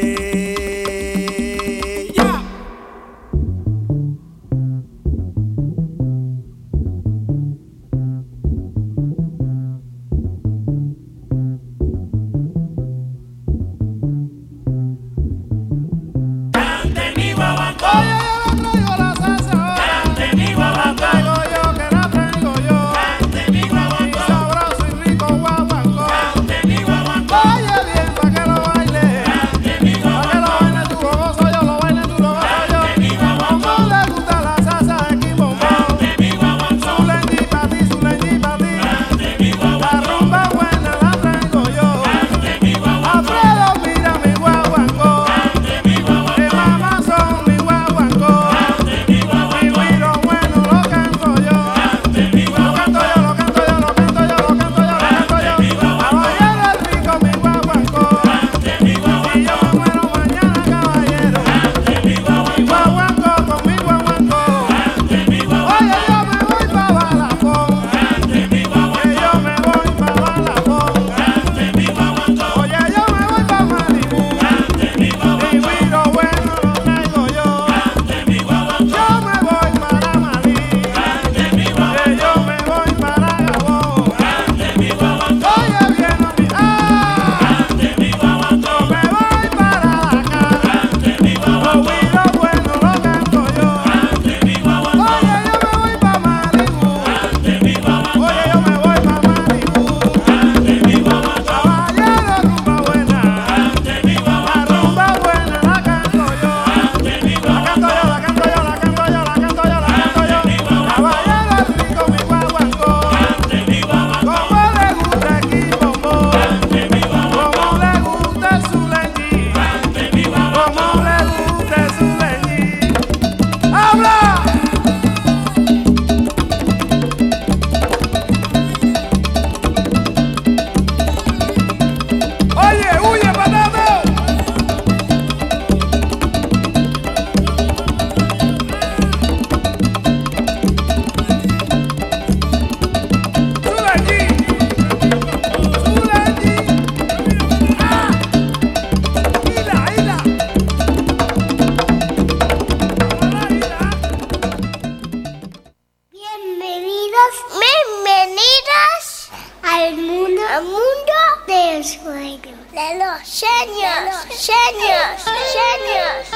Genius! Genius!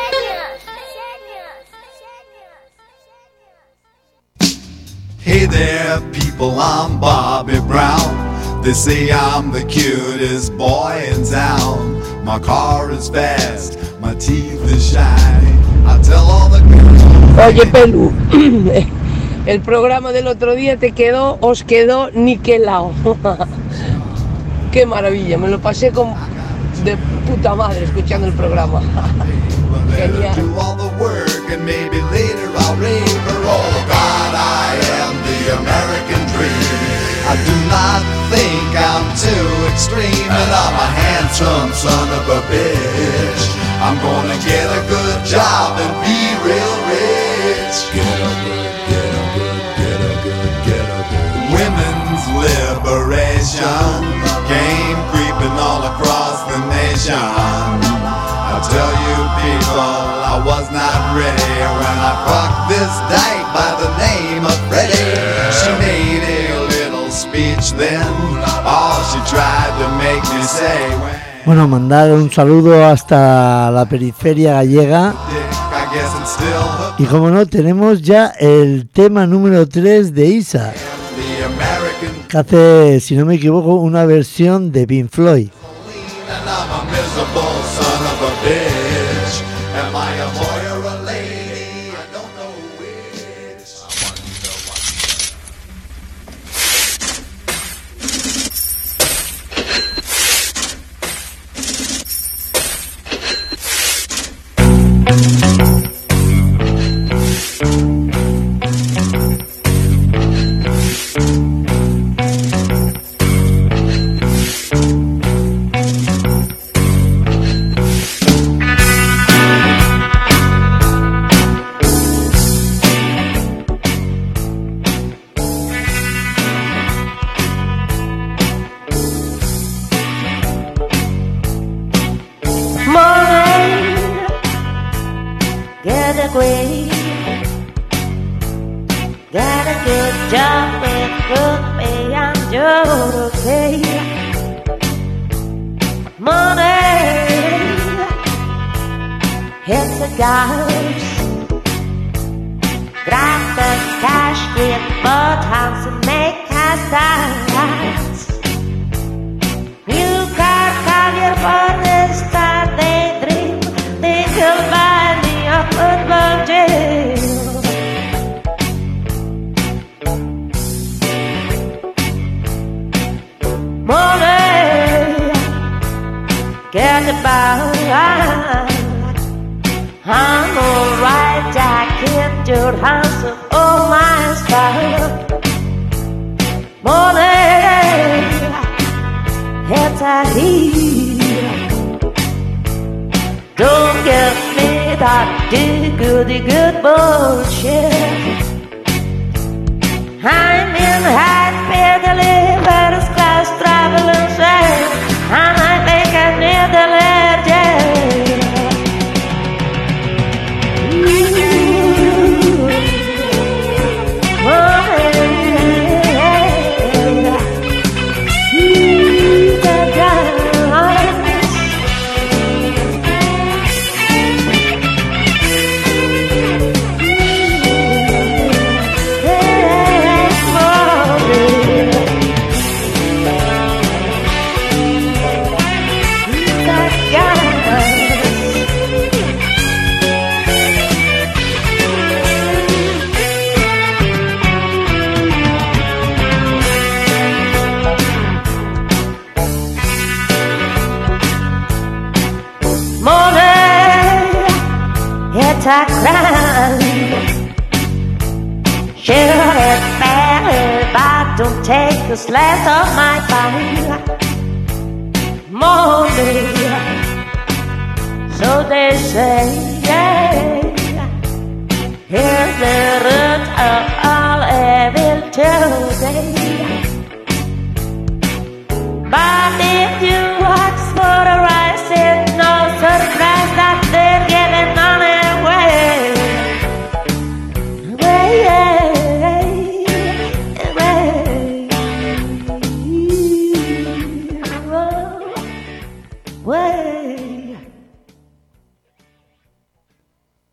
Genius! Hey there, people, I'm Bobby Brown. They say I'm the cutest boy in town. My car is fast, my teeth are shining. I tell all the girls. Oye, Pelu, el programa del otro día te quedó, os quedó niquelado. Qué maravilla, me lo pasé con de puta madre escuchando el programa. Genial. I do not think I'm too extreme, and I'm a handsome son of a bitch. I'm gonna get a good job and be real rich. Get a good, get a good, get a good, get a good. Women's liberation came creeping all across the nation. I tell you people, I was not ready when I fucked this dyke by the name of Freddie. She made a little speech then, all she tried to make me say. Bueno, mandar un saludo hasta la periferia gallega. Y como no, tenemos ya el tema número tres de Isa, que hace, si no me equivoco, una versión de Pink Floyd.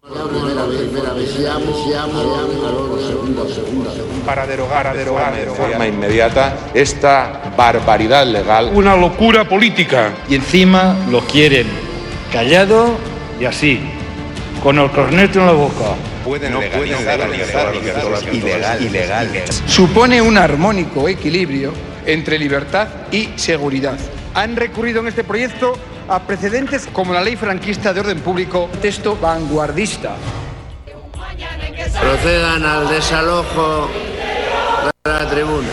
Para derogar, a derogar de forma inmediata esta barbaridad legal. Una locura política. Y encima lo quieren callado y así, con el corneto en la boca. Pueden no legalizar, pueden legalizar legalizar ilegal, ilegal. Supone un armónico equilibrio entre libertad y seguridad. Han recurrido en este proyecto a precedentes como la ley franquista de orden público, texto vanguardista. Procedan al desalojo de la tribuna.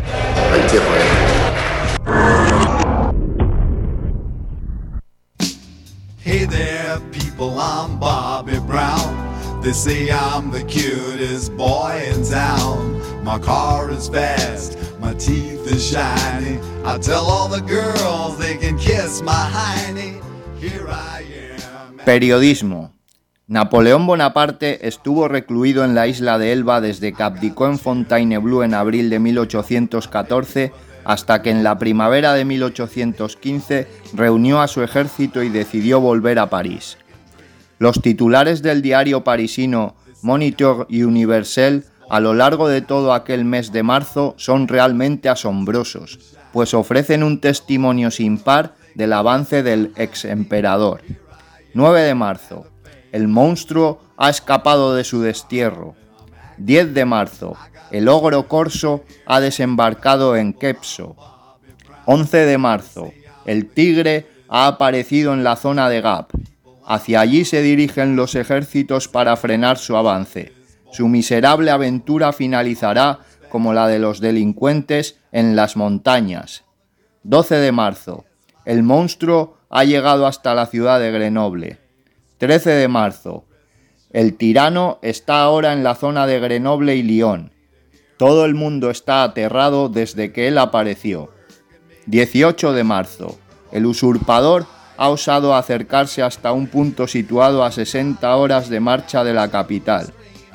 Hey there, people, I'm Bobby Brown. They say I'm the cutest boy in town. My car is fast, my teeth are shiny. I tell all the girls they can kiss my hiney. Here I am. Periodismo. Napoleón Bonaparte estuvo recluido en la isla de Elba desde que abdicó en Fontainebleau en abril de mil ochocientos catorce hasta que en la primavera de mil ochocientos quince reunió a su ejército y decidió volver a París. Los titulares del diario parisino Moniteur y Universel a lo largo de todo aquel mes de marzo son realmente asombrosos, pues ofrecen un testimonio sin par del avance del ex emperador. nueve de marzo. El monstruo ha escapado de su destierro. diez de marzo. El ogro corso ha desembarcado en Kepso. once de marzo. El tigre ha aparecido en la zona de Gap. Hacia allí se dirigen los ejércitos para frenar su avance. Su miserable aventura finalizará como la de los delincuentes en las montañas. doce de marzo. El monstruo ha llegado hasta la ciudad de Grenoble. trece de marzo. El tirano está ahora en la zona de Grenoble y Lyon. Todo el mundo está aterrado desde que él apareció. dieciocho de marzo. El usurpador ha osado acercarse hasta un punto situado a sesenta horas de marcha de la capital.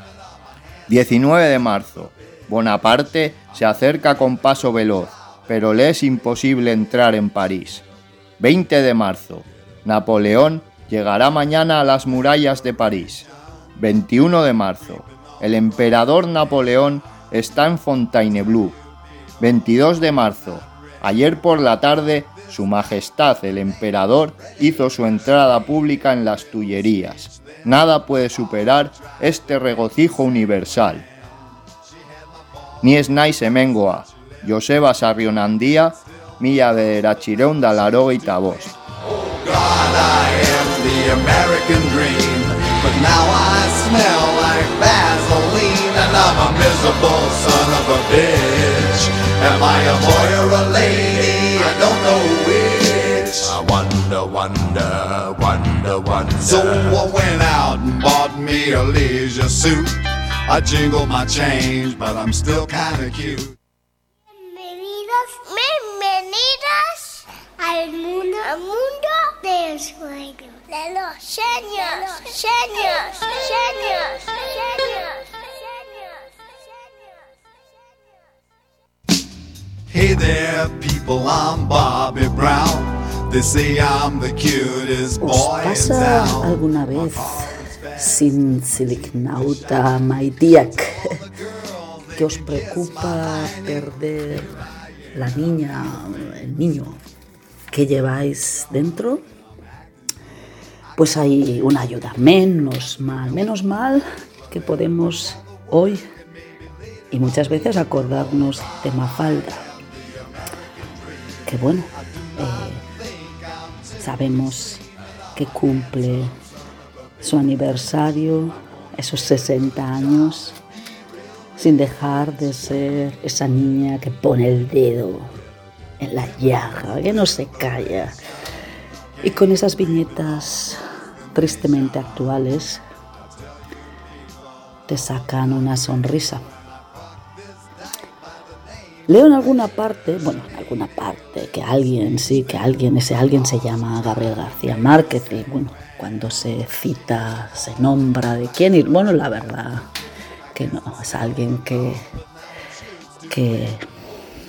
diecinueve de marzo. Bonaparte se acerca con paso veloz, pero le es imposible entrar en París. veinte de marzo. Napoleón llegará mañana a las murallas de París. veintiuno de marzo. El emperador Napoleón está en Fontainebleau. veintidós de marzo. Ayer por la tarde, Su Majestad el Emperador hizo su entrada pública en las Tullerías. Nada puede superar este regocijo universal. Ni snai semengoa, Joseba Sarrionandía, mila bederatziehun eta laurogeita bost. The American dream, but now I smell like Vaseline, and I'm a miserable son of a bitch. Am I a boy or a lady? I don't know which. I wonder, wonder, wonder, wonder. So I went out and bought me a leisure suit. I jingle my change, but I'm still kinda cute. Bienvenidos, bienvenidas al mundo, al mundo del sueño. De los sueños, sueños, sueños, sueños, sueños. Hey there, people, I'm Bobby Brown. They say I'm the cutest boy in ¿Os pasa town. alguna vez sin silignauta maitiak que os preocupa perder la niña, el niño que lleváis dentro? Pues hay una ayuda, menos mal, menos mal que podemos hoy y muchas veces acordarnos de Mafalda, que bueno, eh, sabemos que cumple su aniversario, esos sesenta años, sin dejar de ser esa niña que pone el dedo en la llaga, que no se calla. Y con esas viñetas tristemente actuales te sacan una sonrisa. Leo en alguna parte, bueno, en alguna parte, que alguien, sí, que alguien, ese alguien se llama Gabriel García Márquez, y bueno, cuando se cita, se nombra de quién, y bueno, la verdad que no, es alguien que, que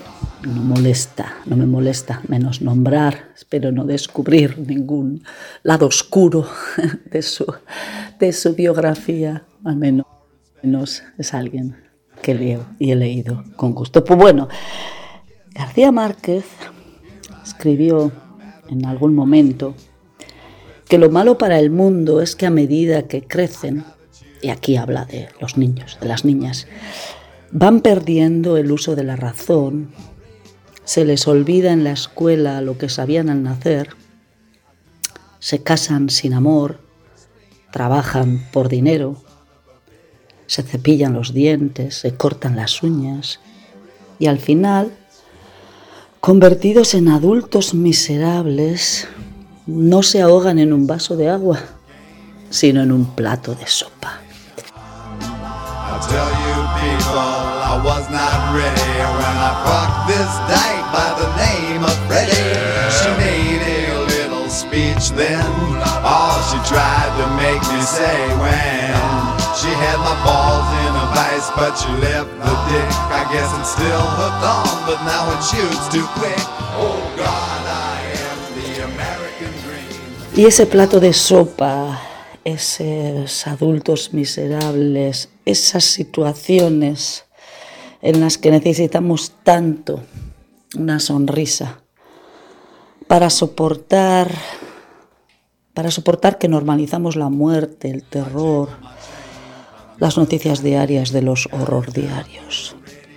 no molesta, no me molesta menos nombrar, espero no descubrir ningún lado oscuro de su, de su biografía, al menos, menos es alguien que leo y he leído con gusto. Pues bueno, García Márquez escribió en algún momento que lo malo para el mundo es que a medida que crecen, y aquí habla de los niños, de las niñas, van perdiendo el uso de la razón, se les olvida en la escuela lo que sabían al nacer, se casan sin amor, trabajan por dinero, se cepillan los dientes, se cortan las uñas y al final, convertidos en adultos miserables, no se ahogan en un vaso de agua, sino en un plato de sopa. I'll tell you people, I was not ready when I fucked this dyke by the name of Freddie. She made a little speech then, all she tried to make me say when she had my balls in a vice, but she left the dick. I guess it's still hooked on, but now it shoots too quick. Oh God, I am the American dream. Y ese plato de sopa, esos adultos miserables, esas situaciones en las que necesitamos tanto una sonrisa para soportar, para soportar que normalizamos la muerte, el terror, las noticias diarias de los horror diarios.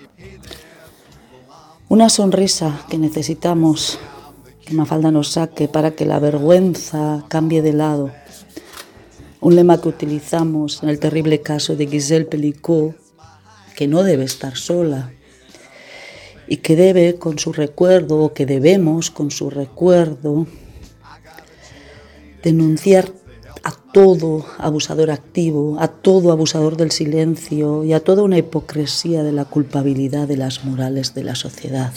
Una sonrisa que necesitamos que Mafalda nos saque para que la vergüenza cambie de lado. Un lema que utilizamos en el terrible caso de Gisèle Pelicot, que no debe estar sola y que debe con su recuerdo, o que debemos con su recuerdo, denunciar a todo abusador activo, a todo abusador del silencio y a toda una hipocresía de la culpabilidad de las morales de la sociedad.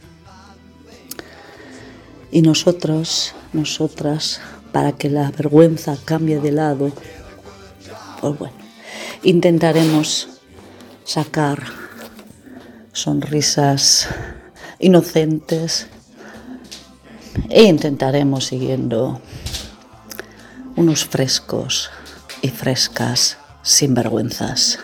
Y nosotros, nosotras, para que la vergüenza cambie de lado, pues bueno, intentaremos sacar sonrisas inocentes e intentaremos, siguiendo unos frescos y frescas sinvergüenzas.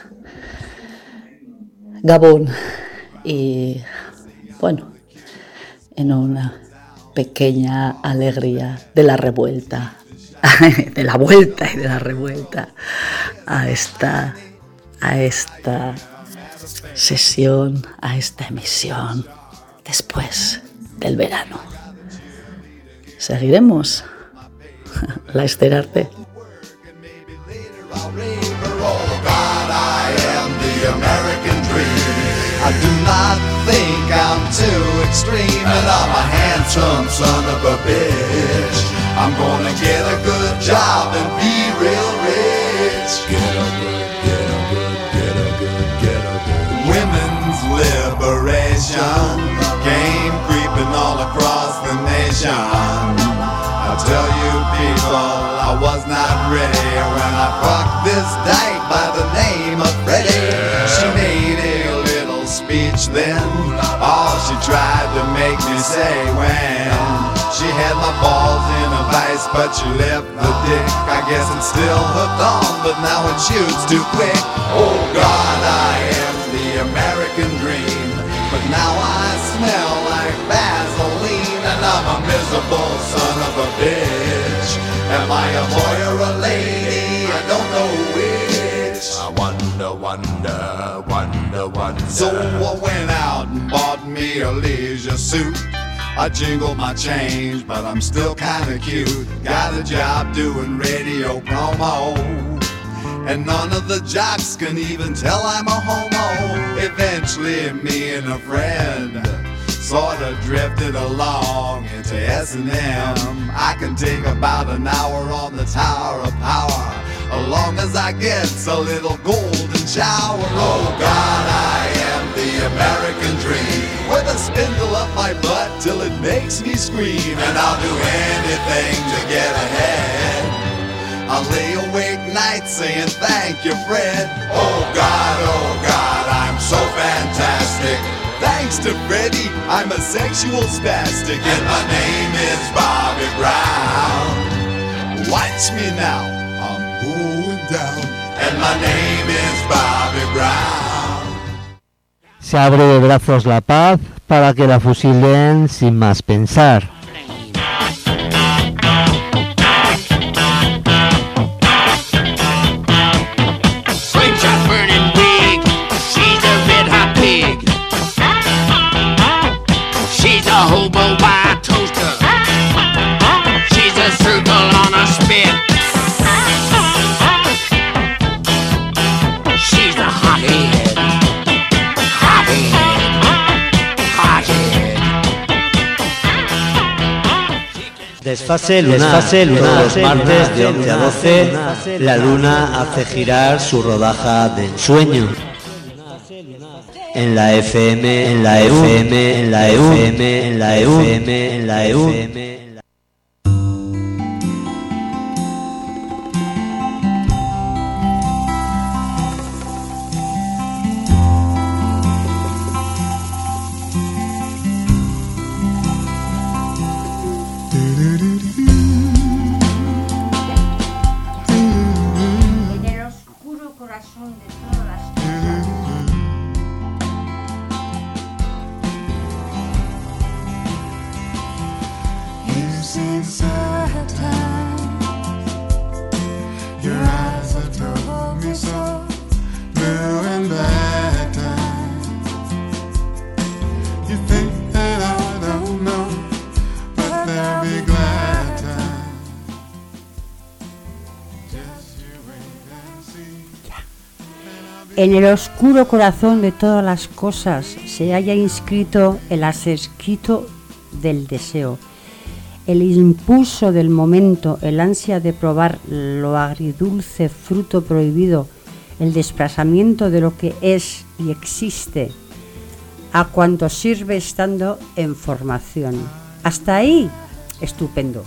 Gabón, y bueno, en una pequeña alegría de la revuelta, de la vuelta y de la revuelta a esta, a esta sesión, a esta emisión después del verano. Seguiremos la Esterarte. I do not think I'm too extreme, and I'm a handsome son of a bitch. I'm gonna get a good job and be real rich. Get a good, get a good, get a good, get a good. Women's liberation came creeping all across the nation. I tell you people, I was not ready when I fucked this dyke by the name of Freddie. She made a little speech then, all she tried to make me say when she had my balls in a vice, but she left the dick. I guess it's still hooked on, but now it shoots too quick. Oh God, I am the American dream, but now I smell like Vaseline, and I'm a miserable son of a bitch. Am I a boy or a lady? I don't know which. I wonder, wonder, wonder, wonder. So I went out and bought me a leisure suit. I jingle my change, but I'm still kinda cute. Got a job doing radio promo, and none of the jocks can even tell I'm a homo. Eventually me and a friend sorta drifted along into S and M. I can take about an hour on the Tower of Power, as long as I get a little golden shower. Oh God, I am the American dream, with a spindle up my butt till it makes me scream. And I'll do anything to get ahead. I'll lay awake nights saying thank you, Fred. Oh God, oh God, I'm so fantastic. Thanks to Freddie, I'm a sexual spastic. And my name is Bobby Brown. Watch me now, I'm going down. And my name is Bobby Brown. Se abre de brazos la paz para que la fusilen sin más pensar. Hobo by a toaster. She's a circle on a spit. She's a hothead. Hothead. Hothead. Desfase lunar. Desfase lunar. Todos los martes de once a doce, la luna hace girar su rodaja de ensueño. En la F M, en la F M, en la F M, en la F M, en la F M. En el oscuro corazón de todas las cosas se halla inscrito el adscrito del deseo, el impulso del momento, el ansia de probar lo agridulce fruto prohibido, el desplazamiento de lo que es y existe, a cuanto sirve estando en formación. Hasta ahí, estupendo.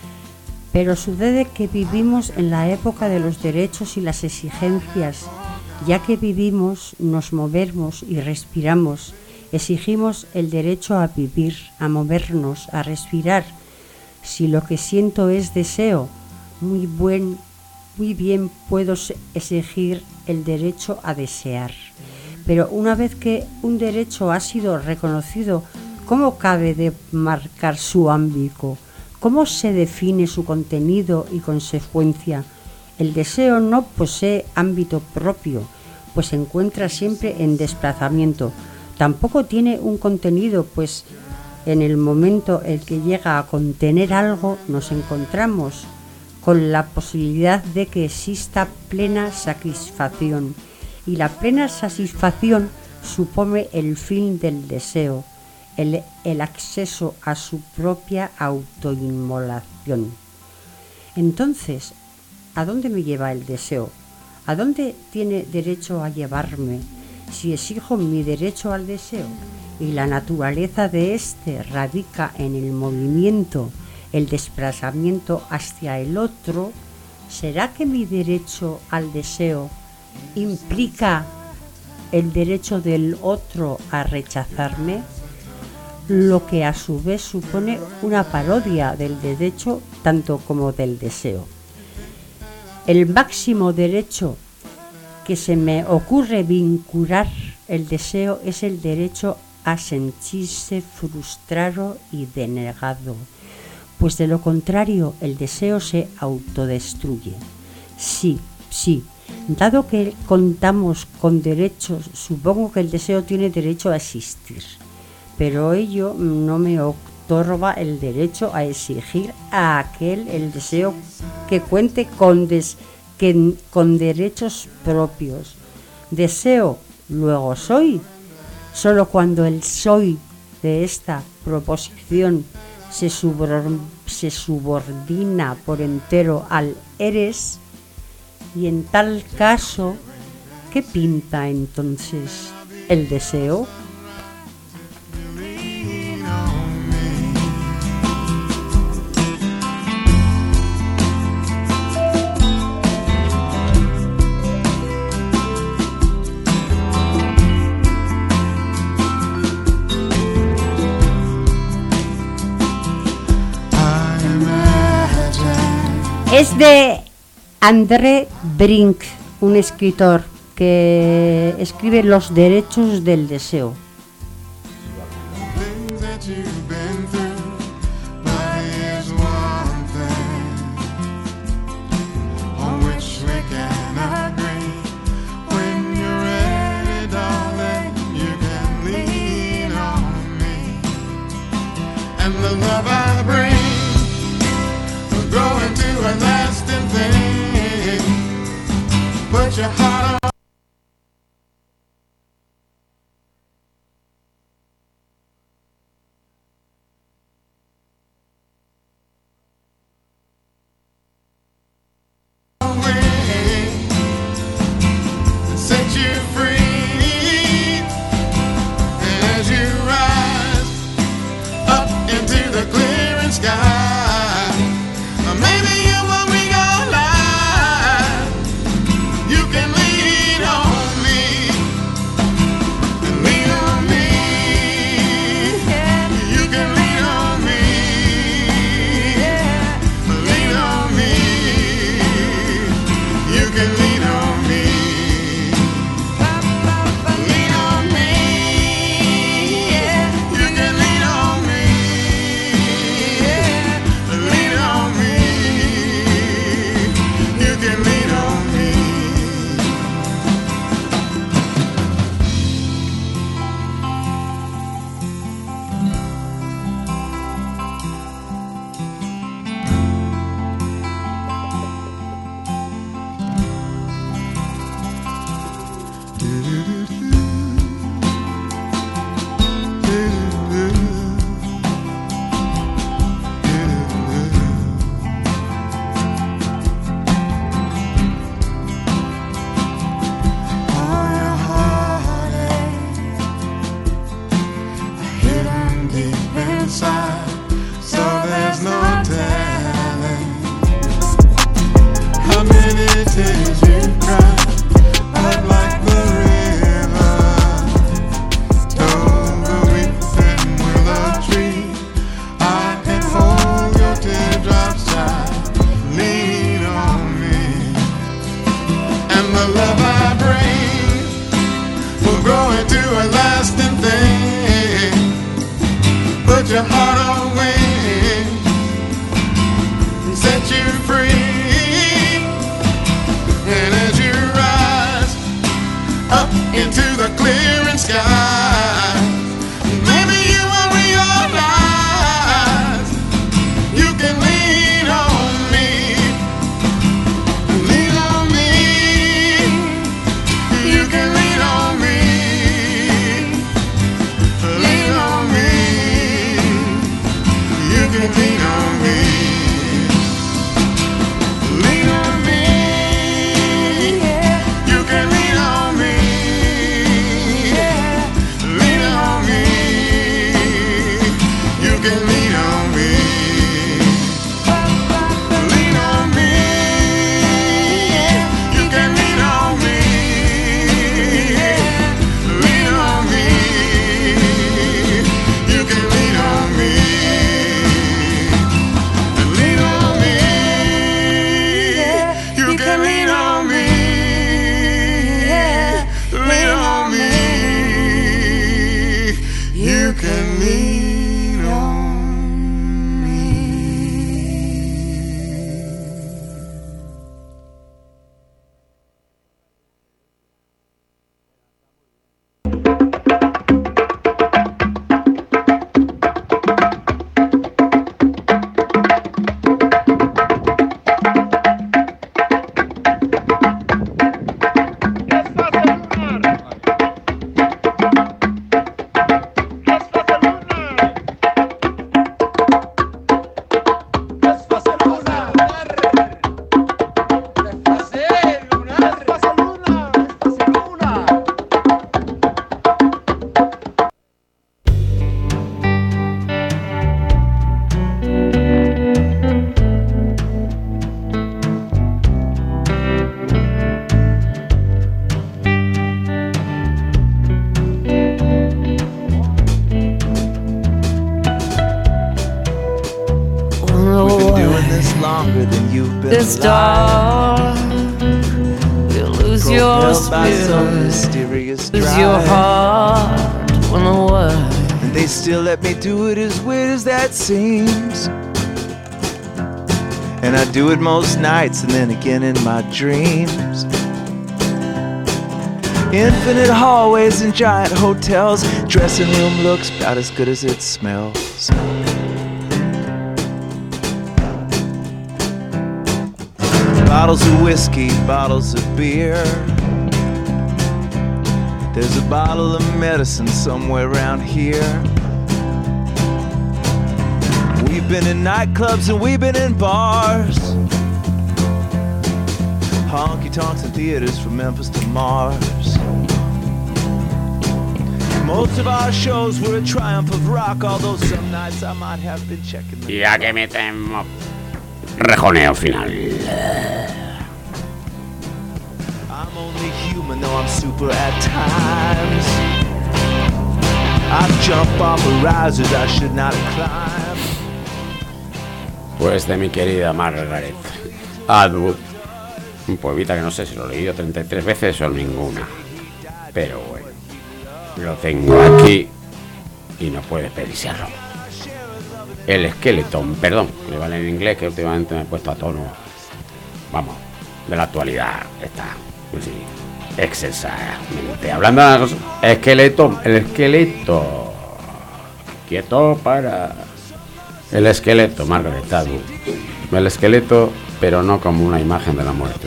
Pero sucede que vivimos en la época de los derechos y las exigencias. Ya que vivimos, nos movemos y respiramos, exigimos el derecho a vivir, a movernos, a respirar. Si lo que siento es deseo, muy buen, muy bien puedo exigir el derecho a desear. Pero una vez que un derecho ha sido reconocido, ¿cómo cabe de marcar su ámbito? ¿Cómo se define su contenido y consecuencia? El deseo no posee ámbito propio, pues se encuentra siempre en desplazamiento. Tampoco tiene un contenido, pues en el momento en que llega a contener algo, nos encontramos con la posibilidad de que exista plena satisfacción. Y la plena satisfacción supone el fin del deseo, el, el acceso a su propia autoinmolación. Entonces, ¿a dónde me lleva el deseo? ¿A dónde tiene derecho a llevarme si exijo mi derecho al deseo? Y la naturaleza de éste radica en el movimiento, el desplazamiento hacia el otro. ¿Será que mi derecho al deseo implica el derecho del otro a rechazarme? Lo que a su vez supone una parodia del derecho tanto como del deseo. El máximo derecho que se me ocurre vincular el deseo es el derecho a sentirse frustrado y denegado, pues de lo contrario el deseo se autodestruye. Sí, sí, dado que contamos con derechos, supongo que el deseo tiene derecho a existir, pero ello no me otorga el derecho a exigir a aquel el deseo que cuente con, des, que, con derechos propios. Deseo, luego soy. Solo cuando el soy de esta proposición se, subor, se subordina por entero al eres, y en tal caso, ¿qué pinta entonces el deseo? Es de André Brink, un escritor que escribe Los derechos del deseo. The love I bring will grow into a lasting thing. Put your heart on. Set you free as you rise up into the clearing sky. Maybe you won't be alive. You can lean on me, lean on me. You can lean on me, lean on me. You can lean on me, lean on me. You can lean on me. Lean on me, you can lean on me. Hidden deep inside, so there's no telling how many tears you cried. I'd like the river, over weeping willow tree. I can hold your teardrops tight. Lean on me, and the love I bring will grow into a lasting thing. Put your heart on wing, set you free. And as you rise up into the clearing sky, maybe you will realize you can lean on me, lean on me. You can lean on me, lean on me. this star. You lose your spirit, lose your heart when the world. And they still let me do it, as weird as that seems. And I do it most nights and then again in my dreams. Infinite hallways and giant hotels. Dressing room looks about as good as it smells. Bottles of whiskey, bottles of beer. There's a bottle of medicine somewhere around here. We've been in nightclubs and we've been in bars. Honky-tonks and theaters from Memphis to Mars. Most of our shows were a triumph of rock, although some nights I might have been checking the... Ya que metemos rejoneo final. I'm only human, though I'm super at times. I jump off of risers I should not climb. Pues de mi querida Margaret Atwood, un poemita que no sé si lo he leído treinta y tres veces o ninguna, pero bueno, lo tengo aquí y no puedes pediciarlo. El Skeleton, perdón, le vale en inglés, que últimamente me he puesto a tono, vamos, de la actualidad, está, sí, excesamente. Hablando de las cosas, esqueleto, el esqueleto, quieto para... El esqueleto, Margaret Atwood. El esqueleto, pero no como una imagen de la muerte.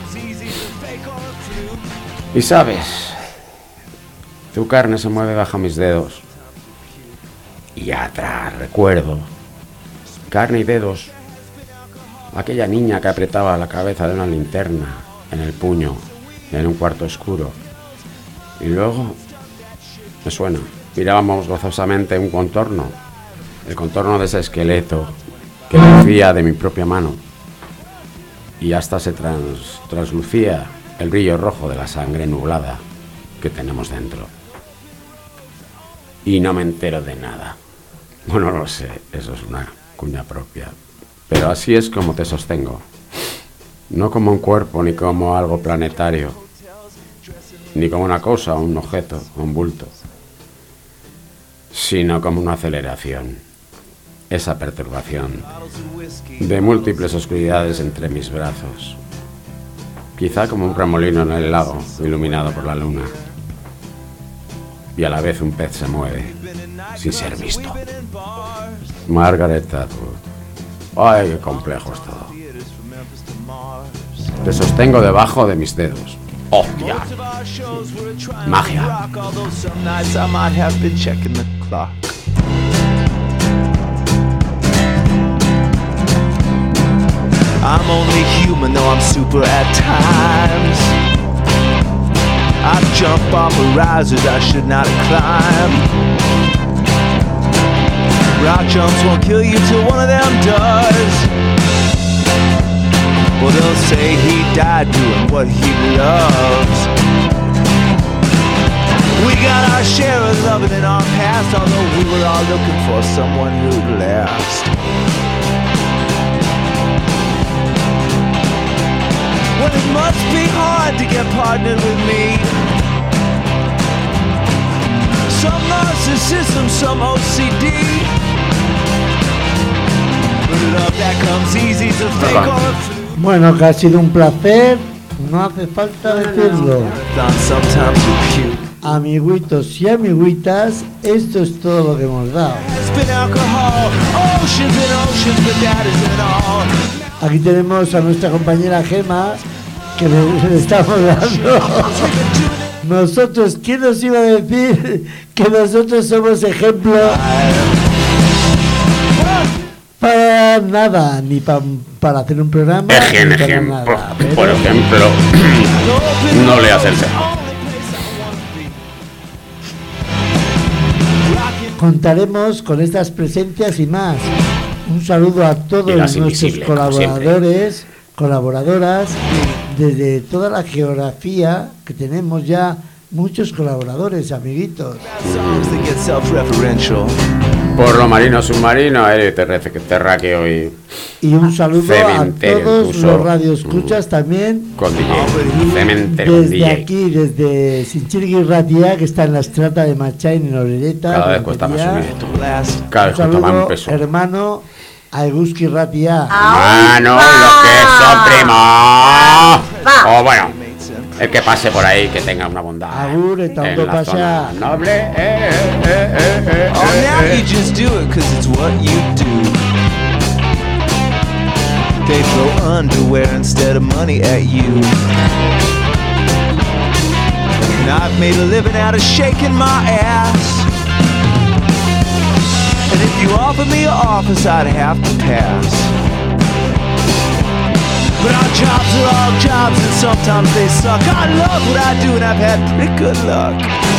Y sabes, tu carne se mueve bajo mis dedos. Y atrás recuerdo, carne y dedos, aquella niña que apretaba la cabeza de una linterna en el puño, en un cuarto oscuro. Y luego, me suena, mirábamos gozosamente un contorno. El contorno de ese esqueleto que lucía de mi propia mano y hasta se trans, translucía el brillo rojo de la sangre nublada que tenemos dentro. Y no me entero de nada. Bueno, no lo sé, eso es una cuña propia. Pero así es como te sostengo. No como un cuerpo ni como algo planetario, ni como una cosa, un objeto, un bulto, sino como una aceleración. Esa perturbación de múltiples oscuridades entre mis brazos, quizá como un remolino en el lago iluminado por la luna, y a la vez un pez se mueve sin ser visto. Margaret Atwood. Ay, qué complejo es todo. Te sostengo debajo de mis dedos. ¡Hostia! Magia. I'm only human, though I'm super at times. I jump off of risers I should not climb. Rock jumps won't kill you till one of them does. Well, they'll say he died doing what he loves. We got our share of loving in our past, although we were all looking for someone who'd last. Well, it must be hard to get partnered with me. Some narcissism, some O C D. But love that comes easy to fake or a fluke. Bueno, que ha sido un placer, no hace falta decirlo. Amiguitos y amiguitas, esto es todo lo que hemos dado. Aquí tenemos a nuestra compañera Gema, que le, le estamos dando. Nosotros, ¿quién nos iba a decir que nosotros somos ejemplo? Para nada, ni pa, para hacer un programa. Ejen, ni para ejemplo, nada, pero... Por ejemplo, no le haces el Contaremos con estas presencias y más. Un saludo a todos nuestros colaboradores, colaboradoras, desde toda la geografía, que tenemos ya muchos colaboradores, amiguitos. Mm. Por lo marino submarino, aéreo terrestre, terráqueo y... Y un saludo cementerio, a todos incluso, los radioescuchas mm, también. Con D J. Cementerio desde con D J. aquí, desde Sinchirgui Ratia, que está en la estrata de Machain en Orereta. Cada vez cuesta más subir esto. Cada vez cuesta más un peso. Hermano, a Eguski Ratia. Hermano, lo que son primos. O bueno, el que pase por ahí, que tenga una bondad. Agur, eta en ondo la pasa. zona noble. Eh, eh, eh, eh, eh, Oh, now eh, you just do it cause it's what you do. They throw underwear instead of money at you. And I've made a living out of shaking my ass. And if you offer me an office, I'd have to pass. But our jobs are all jobs and sometimes they suck. I love what I do and I've had pretty good luck.